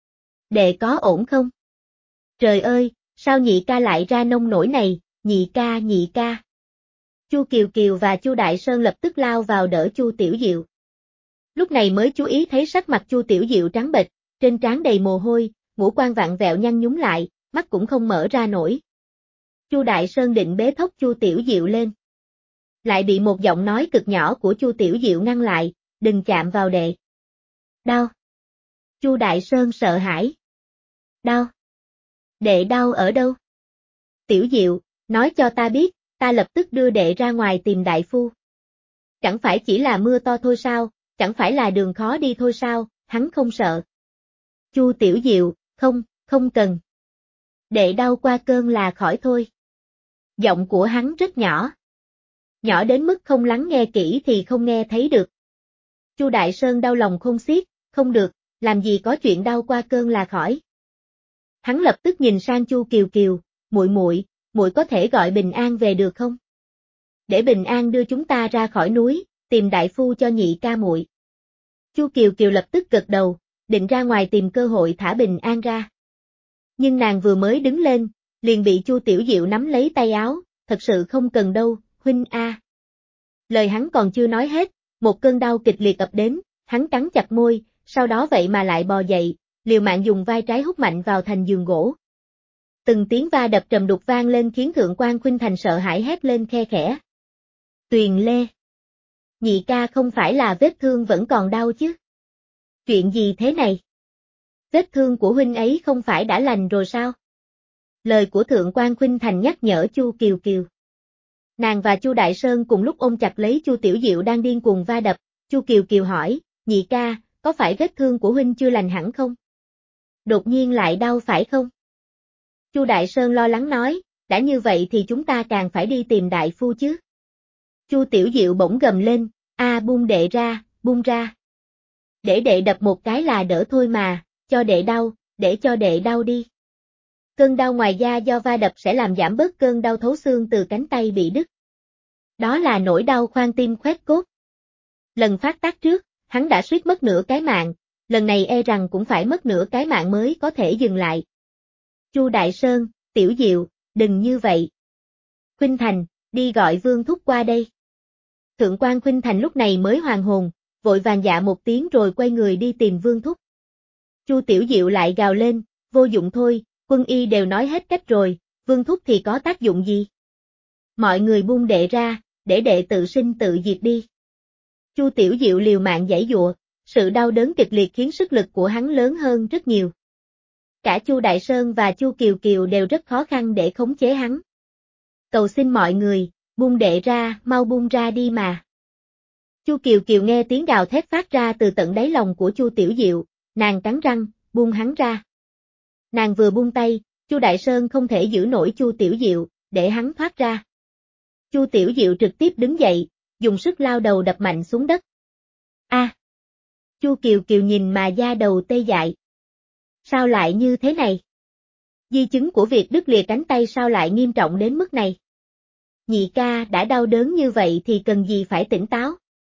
Đệ có ổn không? Trời ơi, sao nhị ca lại ra nông nổi này, nhị ca nhị ca. Chu Kiều Kiều và Chu Đại Sơn lập tức lao vào đỡ Chu Tiểu Diệu. Lúc này mới chú ý thấy sắc mặt Chu Tiểu Diệu trắng bệch, trên trán đầy mồ hôi, ngũ quan vặn vẹo nhăn nhúm lại, mắt cũng không mở ra nổi. Chu Đại Sơn định bế thốc Chu Tiểu Diệu lên. Lại bị một giọng nói cực nhỏ của Chu Tiểu Diệu ngăn lại, đừng chạm vào đệ. Đau. Chu Đại Sơn sợ hãi. Đau. Đệ đau ở đâu? Tiểu Diệu, nói cho ta biết, ta lập tức đưa đệ ra ngoài tìm đại phu. Chẳng phải chỉ là mưa to thôi sao, chẳng phải là đường khó đi thôi sao, hắn không sợ. Chu Tiểu Diệu, không, không cần. Đệ đau qua cơn là khỏi thôi. Giọng của hắn rất nhỏ. Nhỏ đến mức không lắng nghe kỹ thì không nghe thấy được. Chu Đại Sơn đau lòng khôn xiết, không được, làm gì có chuyện đau qua cơn là khỏi. Hắn lập tức nhìn sang Chu Kiều Kiều, muội muội, muội có thể gọi Bình An về được không? Để Bình An đưa chúng ta ra khỏi núi, tìm đại phu cho nhị ca muội. Chu Kiều Kiều lập tức gật đầu, định ra ngoài tìm cơ hội thả Bình An ra. Nhưng nàng vừa mới đứng lên, liền bị Chu Tiểu Diệu nắm lấy tay áo, thật sự không cần đâu, huynh a. Lời hắn còn chưa nói hết, một cơn đau kịch liệt ập đến, hắn cắn chặt môi, sau đó vậy mà lại bò dậy, liều mạng dùng vai trái hút mạnh vào thành giường gỗ. Từng tiếng va đập trầm đục vang lên khiến Thượng quan Khuynh Thành sợ hãi hét lên khe khẽ. Tuyền Lê. Nhị ca không phải là vết thương vẫn còn đau chứ? Chuyện gì thế này? Vết thương của huynh ấy không phải đã lành rồi sao? Lời của Thượng quan Khuynh Thành nhắc nhở Chu Kiều Kiều. Nàng và Chu Đại Sơn cùng lúc ôm chặt lấy Chu Tiểu Diệu đang điên cuồng va đập, Chu Kiều Kiều hỏi, nhị ca, có phải vết thương của huynh chưa lành hẳn không? Đột nhiên lại đau phải không? Chu Đại Sơn lo lắng nói, đã như vậy thì chúng ta càng phải đi tìm đại phu chứ. Chu Tiểu Diệu bỗng gầm lên, a buông đệ ra, buông ra. Để đệ đập một cái là đỡ thôi mà, cho đệ đau, để cho đệ đau đi. Cơn đau ngoài da do va đập sẽ làm giảm bớt cơn đau thấu xương từ cánh tay bị đứt. Đó là nỗi đau khoan tim khoét cốt. Lần phát tác trước, hắn đã suýt mất nửa cái mạng, lần này e rằng cũng phải mất nửa cái mạng mới có thể dừng lại. Chu Đại Sơn, Tiểu Diệu, đừng như vậy. Khuynh Thành, đi gọi Vương Thúc qua đây. Thượng quan Khuynh Thành lúc này mới hoàn hồn, vội vàng dạ một tiếng rồi quay người đi tìm Vương Thúc. Chu Tiểu Diệu lại gào lên, vô dụng thôi, quân y đều nói hết cách rồi, Vương Thúc thì có tác dụng gì? Mọi người buông đệ ra, để đệ tự sinh tự diệt đi. Chu Tiểu Diệu liều mạng giãy giụa, sự đau đớn kịch liệt khiến sức lực của hắn lớn hơn rất nhiều. Cả Chu Đại Sơn và Chu Kiều Kiều đều rất khó khăn để khống chế hắn. Cầu xin mọi người, buông đệ ra, mau buông ra đi mà. Chu Kiều Kiều nghe tiếng gào thét phát ra từ tận đáy lòng của Chu Tiểu Diệu, nàng cắn răng, buông hắn ra. Nàng vừa buông tay, Chu Đại Sơn không thể giữ nổi Chu Tiểu Diệu, để hắn thoát ra. Chu Tiểu Diệu trực tiếp đứng dậy, dùng sức lao đầu đập mạnh xuống đất. A! À, Chu Kiều Kiều nhìn mà da đầu tê dại. Sao lại như thế này? Di chứng của việc đứt lìa cánh tay sao lại nghiêm trọng đến mức này? Nhị ca đã đau đớn như vậy thì cần gì phải tỉnh táo?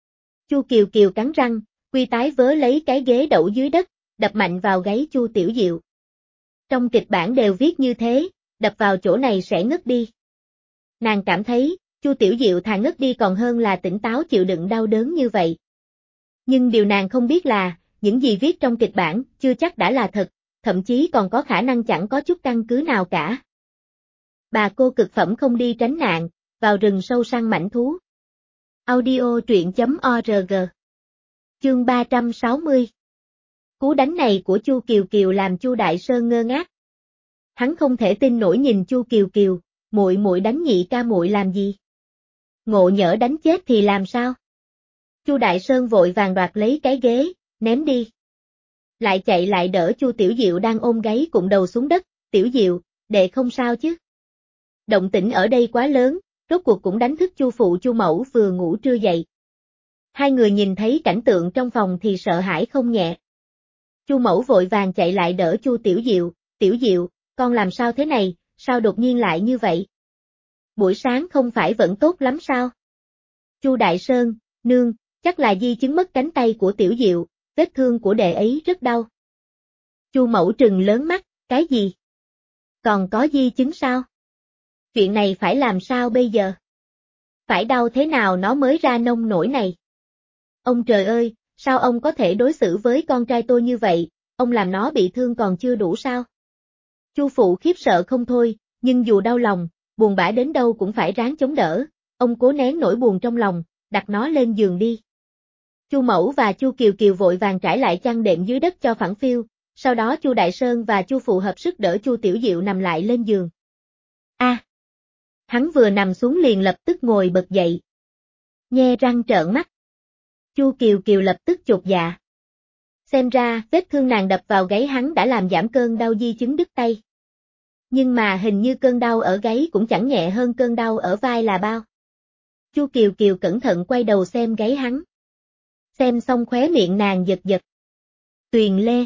Chu Kiều Kiều cắn răng, quy tái vớ lấy cái ghế đẩu dưới đất, đập mạnh vào gáy Chu Tiểu Diệu. Trong kịch bản đều viết như thế, đập vào chỗ này sẽ ngất đi. Nàng cảm thấy, Chu Tiểu Diệu thà ngất đi còn hơn là tỉnh táo chịu đựng đau đớn như vậy. Nhưng điều nàng không biết là, những gì viết trong kịch bản chưa chắc đã là thật, thậm chí còn có khả năng chẳng có chút căn cứ nào cả. Bà cô cực phẩm không đi tránh nạn, vào rừng sâu săn mãnh thú. Audio truyện chấm org. Chương ba trăm sáu mươi. Cú đánh này của Chu Kiều Kiều làm Chu Đại Sơn ngơ ngác. Hắn không thể tin nổi nhìn Chu Kiều Kiều, muội muội đánh nhị ca muội làm gì? Ngộ nhỡ đánh chết thì làm sao? Chu Đại Sơn vội vàng đoạt lấy cái ghế, ném đi. Lại chạy lại đỡ Chu Tiểu Diệu đang ôm gáy cụm đầu xuống đất, Tiểu Diệu, đệ không sao chứ? Động tĩnh ở đây quá lớn, rốt cuộc cũng đánh thức Chu phụ Chu mẫu vừa ngủ trưa dậy. Hai người nhìn thấy cảnh tượng trong phòng thì sợ hãi không nhẹ. Chu mẫu vội vàng chạy lại đỡ Chu Tiểu Diệu, Tiểu Diệu, con làm sao thế này, sao đột nhiên lại như vậy? Buổi sáng không phải vẫn tốt lắm sao? Chu Đại Sơn, nương, chắc là di chứng mất cánh tay của Tiểu Diệu, vết thương của đệ ấy rất đau. Chu mẫu trừng lớn mắt, cái gì? Còn có di chứng sao? Chuyện này phải làm sao bây giờ? Phải đau thế nào nó mới ra nông nổi này? Ông trời ơi, sao ông có thể đối xử với con trai tôi như vậy, ông làm nó bị thương còn chưa đủ sao? Chu phụ khiếp sợ không thôi, nhưng dù đau lòng, buồn bã đến đâu cũng phải ráng chống đỡ, ông cố nén nỗi buồn trong lòng, đặt nó lên giường đi. Chu mẫu và Chu Kiều Kiều vội vàng trải lại chăn đệm dưới đất cho phẳng phiu, sau đó Chu Đại Sơn và Chu phụ hợp sức đỡ Chu Tiểu Diệu nằm lại lên giường. A! À, hắn vừa nằm xuống liền lập tức ngồi bật dậy. Nhe răng trợn mắt. Chu Kiều Kiều lập tức chột dạ. Xem ra, vết thương nàng đập vào gáy hắn đã làm giảm cơn đau di chứng đứt tay. Nhưng mà hình như cơn đau ở gáy cũng chẳng nhẹ hơn cơn đau ở vai là bao. Chu Kiều Kiều cẩn thận quay đầu xem gáy hắn. Xem xong khóe miệng nàng giật giật. Tuyền Lê.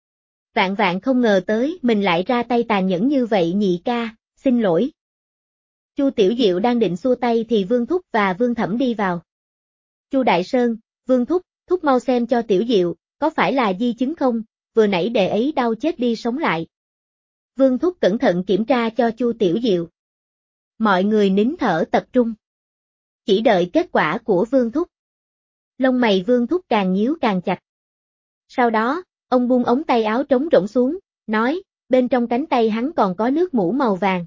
Vạn vạn không ngờ tới mình lại ra tay tàn nhẫn như vậy nhị ca, xin lỗi. Chu Tiểu Diệu đang định xua tay thì Vương Thúc và Vương Thẩm đi vào. Chu Đại Sơn, Vương Thúc, Thúc mau xem cho Tiểu Diệu, có phải là di chứng không, vừa nãy đệ ấy đau chết đi sống lại. Vương Thúc cẩn thận kiểm tra cho Chu Tiểu Diệu. Mọi người nín thở tập trung. Chỉ đợi kết quả của Vương Thúc. Lông mày Vương Thúc càng nhíu càng chặt. Sau đó, ông buông ống tay áo trống rỗng xuống, nói, bên trong cánh tay hắn còn có nước mủ màu vàng.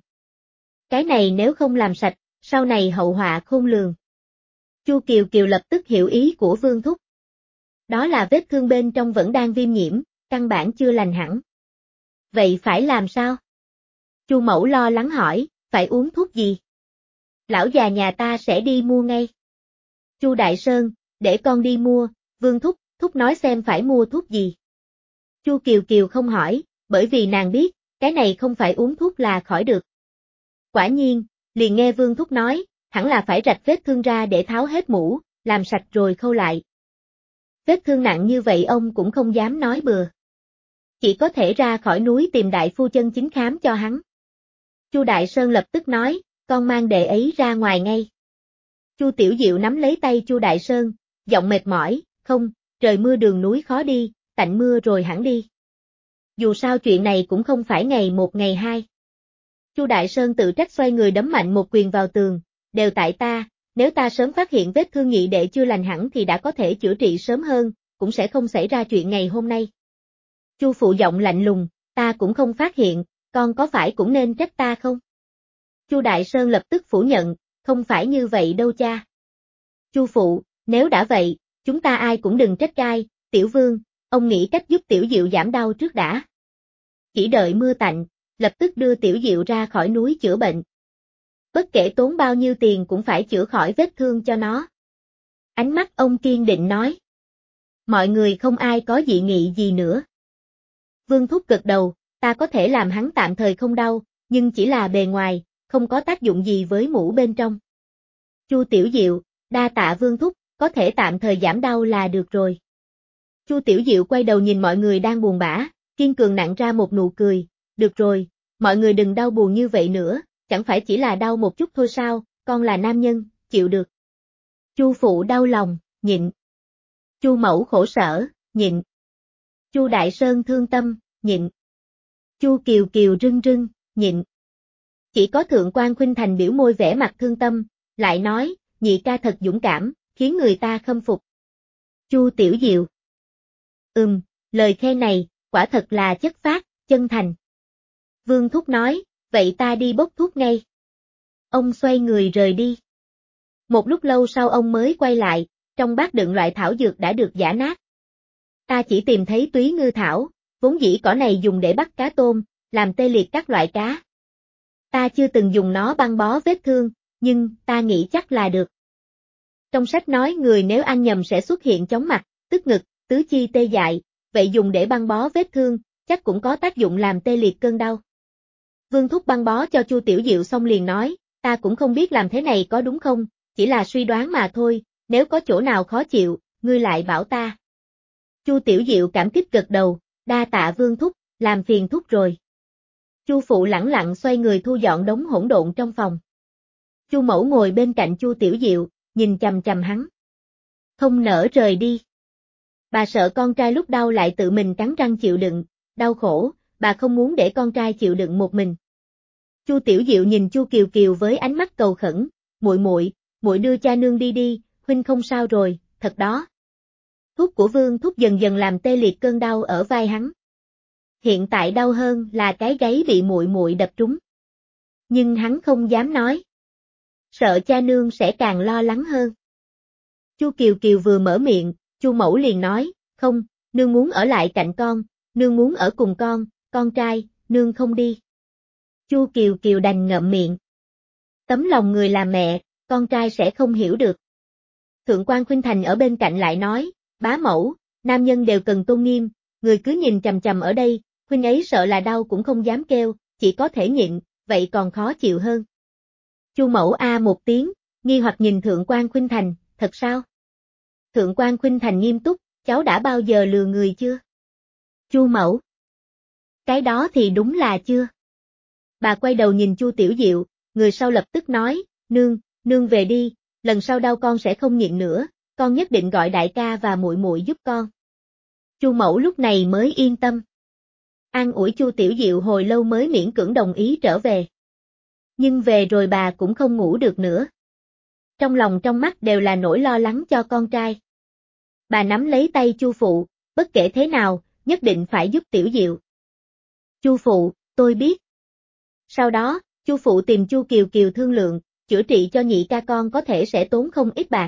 Cái này nếu không làm sạch, sau này hậu họa khôn lường. Chu Kiều Kiều lập tức hiểu ý của Vương Thúc. Đó là vết thương bên trong vẫn đang viêm nhiễm, căn bản chưa lành hẳn. Vậy phải làm sao? Chu mẫu lo lắng hỏi, phải uống thuốc gì? Lão già nhà ta sẽ đi mua ngay. Chu Đại Sơn, để con đi mua, Vương Thúc, Thúc nói xem phải mua thuốc gì. Chu Kiều Kiều không hỏi, bởi vì nàng biết, cái này không phải uống thuốc là khỏi được. Quả nhiên, liền nghe Vương Thúc nói, hẳn là phải rạch vết thương ra để tháo hết mủ, làm sạch rồi khâu lại. Vết thương nặng như vậy ông cũng không dám nói bừa. Chỉ có thể ra khỏi núi tìm đại phu chân chính khám cho hắn. Chu Đại Sơn lập tức nói, con mang đệ ấy ra ngoài ngay. Chu Tiểu Diệu nắm lấy tay Chu Đại Sơn, giọng mệt mỏi, không, trời mưa đường núi khó đi, tạnh mưa rồi hẳn đi. Dù sao chuyện này cũng không phải ngày một ngày hai. Chu Đại Sơn tự trách xoay người đấm mạnh một quyền vào tường, đều tại ta, nếu ta sớm phát hiện vết thương nhị đệ chưa lành hẳn thì đã có thể chữa trị sớm hơn, cũng sẽ không xảy ra chuyện ngày hôm nay. Chu phụ giọng lạnh lùng, ta cũng không phát hiện, con có phải cũng nên trách ta không? Chu Đại Sơn lập tức phủ nhận, không phải như vậy đâu cha. Chu phụ, nếu đã vậy, chúng ta ai cũng đừng trách cai, Tiểu Vương, ông nghĩ cách giúp Tiểu Diệu giảm đau trước đã. Chỉ đợi mưa tạnh, lập tức đưa Tiểu Diệu ra khỏi núi chữa bệnh. Bất kể tốn bao nhiêu tiền cũng phải chữa khỏi vết thương cho nó. Ánh mắt ông kiên định nói. Mọi người không ai có dị nghị gì nữa. Vương Thúc gật đầu, ta có thể làm hắn tạm thời không đau, nhưng chỉ là bề ngoài, không có tác dụng gì với mủ bên trong. Chu Tiểu Diệu, đa tạ Vương Thúc, có thể tạm thời giảm đau là được rồi. Chu Tiểu Diệu quay đầu nhìn mọi người đang buồn bã, kiên cường nặn ra một nụ cười, được rồi, mọi người đừng đau buồn như vậy nữa, chẳng phải chỉ là đau một chút thôi sao, con là nam nhân, chịu được. Chu phụ đau lòng, nhịn. Chu mẫu khổ sở, nhịn. Chu Đại Sơn thương tâm, nhịn. Chu Kiều Kiều rưng rưng, nhịn. Chỉ có Thượng quan Khuynh Thành biểu môi vẻ mặt thương tâm, lại nói, nhị ca thật dũng cảm, khiến người ta khâm phục. Chu Tiểu Diệu. Ừm, lời khen này, quả thật là chất phác, chân thành. Vương Thúc nói, vậy ta đi bốc thuốc ngay. Ông xoay người rời đi. Một lúc lâu sau ông mới quay lại, trong bát đựng loại thảo dược đã được giã nát. Ta chỉ tìm thấy túy ngư thảo, vốn dĩ cỏ này dùng để bắt cá tôm, làm tê liệt các loại cá. Ta chưa từng dùng nó băng bó vết thương, nhưng ta nghĩ chắc là được. Trong sách nói người nếu ăn nhầm sẽ xuất hiện chóng mặt, tức ngực, tứ chi tê dại, vậy dùng để băng bó vết thương, chắc cũng có tác dụng làm tê liệt cơn đau. Vương Thúc băng bó cho Chu Tiểu Diệu xong liền nói, ta cũng không biết làm thế này có đúng không, chỉ là suy đoán mà thôi, nếu có chỗ nào khó chịu, ngươi lại bảo ta. Chu Tiểu Diệu cảm kích gật đầu, đa tạ Vương Thúc, làm phiền Thúc rồi. Chu Phụ lẳng lặng xoay người thu dọn đống hỗn độn trong phòng. Chu Mẫu ngồi bên cạnh Chu Tiểu Diệu, nhìn chằm chằm hắn. Không nỡ rời đi. Bà sợ con trai lúc đau lại tự mình cắn răng chịu đựng, đau khổ, bà không muốn để con trai chịu đựng một mình. Chu Tiểu Diệu nhìn Chu Kiều Kiều với ánh mắt cầu khẩn, muội muội, muội đưa cha nương đi đi, huynh không sao rồi, thật đó. Thuốc của Vương Thúc dần dần làm tê liệt cơn đau ở vai hắn. Hiện tại đau hơn là cái gáy bị muội muội đập trúng. Nhưng hắn không dám nói. Sợ cha nương sẽ càng lo lắng hơn. Chu Kiều Kiều vừa mở miệng, Chu Mẫu liền nói, không, nương muốn ở lại cạnh con, nương muốn ở cùng con, con trai, nương không đi. Chu Kiều Kiều đành ngậm miệng. Tấm lòng người là mẹ, con trai sẽ không hiểu được. Thượng quan Khuynh Thành ở bên cạnh lại nói, bá mẫu, nam nhân đều cần tôn nghiêm, người cứ nhìn chằm chằm ở đây, huynh ấy sợ là đau cũng không dám kêu, chỉ có thể nhịn, vậy còn khó chịu hơn. Chu Mẫu a một tiếng, nghi hoặc nhìn Thượng quan Khuynh Thành, thật sao? Thượng quan Khuynh Thành nghiêm túc, cháu đã bao giờ lừa người chưa? Chu Mẫu. Cái đó thì đúng là chưa. Bà quay đầu nhìn Chu Tiểu Diệu, người sau lập tức nói, nương, nương về đi, lần sau đau con sẽ không nhịn nữa, con nhất định gọi đại ca và muội muội giúp con. Chu Mẫu lúc này mới yên tâm. An ủi Chu Tiểu Diệu hồi lâu mới miễn cưỡng đồng ý trở về. Nhưng về rồi bà cũng không ngủ được nữa. Trong lòng trong mắt đều là nỗi lo lắng cho con trai. Bà nắm lấy tay Chu Phụ, bất kể thế nào, nhất định phải giúp Tiểu Diệu. Chu Phụ, tôi biết. Sau đó, Chu Phụ tìm Chu Kiều Kiều thương lượng, chữa trị cho nhị ca con có thể sẽ tốn không ít bạc.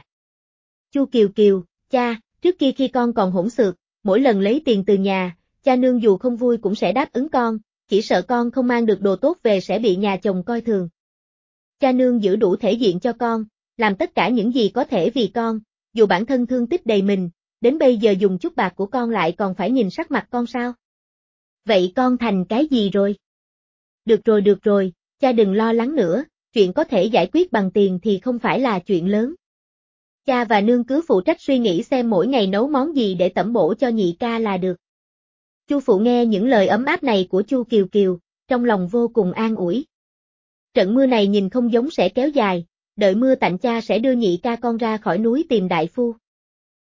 Chu Kiều Kiều, cha, trước kia khi con còn hỗn xược, mỗi lần lấy tiền từ nhà, cha nương dù không vui cũng sẽ đáp ứng con, chỉ sợ con không mang được đồ tốt về sẽ bị nhà chồng coi thường. Cha nương giữ đủ thể diện cho con, làm tất cả những gì có thể vì con, dù bản thân thương tích đầy mình, đến bây giờ dùng chút bạc của con lại còn phải nhìn sắc mặt con sao? Vậy con thành cái gì rồi? Được rồi được rồi, cha đừng lo lắng nữa, chuyện có thể giải quyết bằng tiền thì không phải là chuyện lớn. Cha và nương cứ phụ trách suy nghĩ xem mỗi ngày nấu món gì để tẩm bổ cho nhị ca là được. Chu Phụ nghe những lời ấm áp này của Chu Kiều Kiều, trong lòng vô cùng an ủi. Trận mưa này nhìn không giống sẽ kéo dài, đợi mưa tạnh cha sẽ đưa nhị ca con ra khỏi núi tìm đại phu.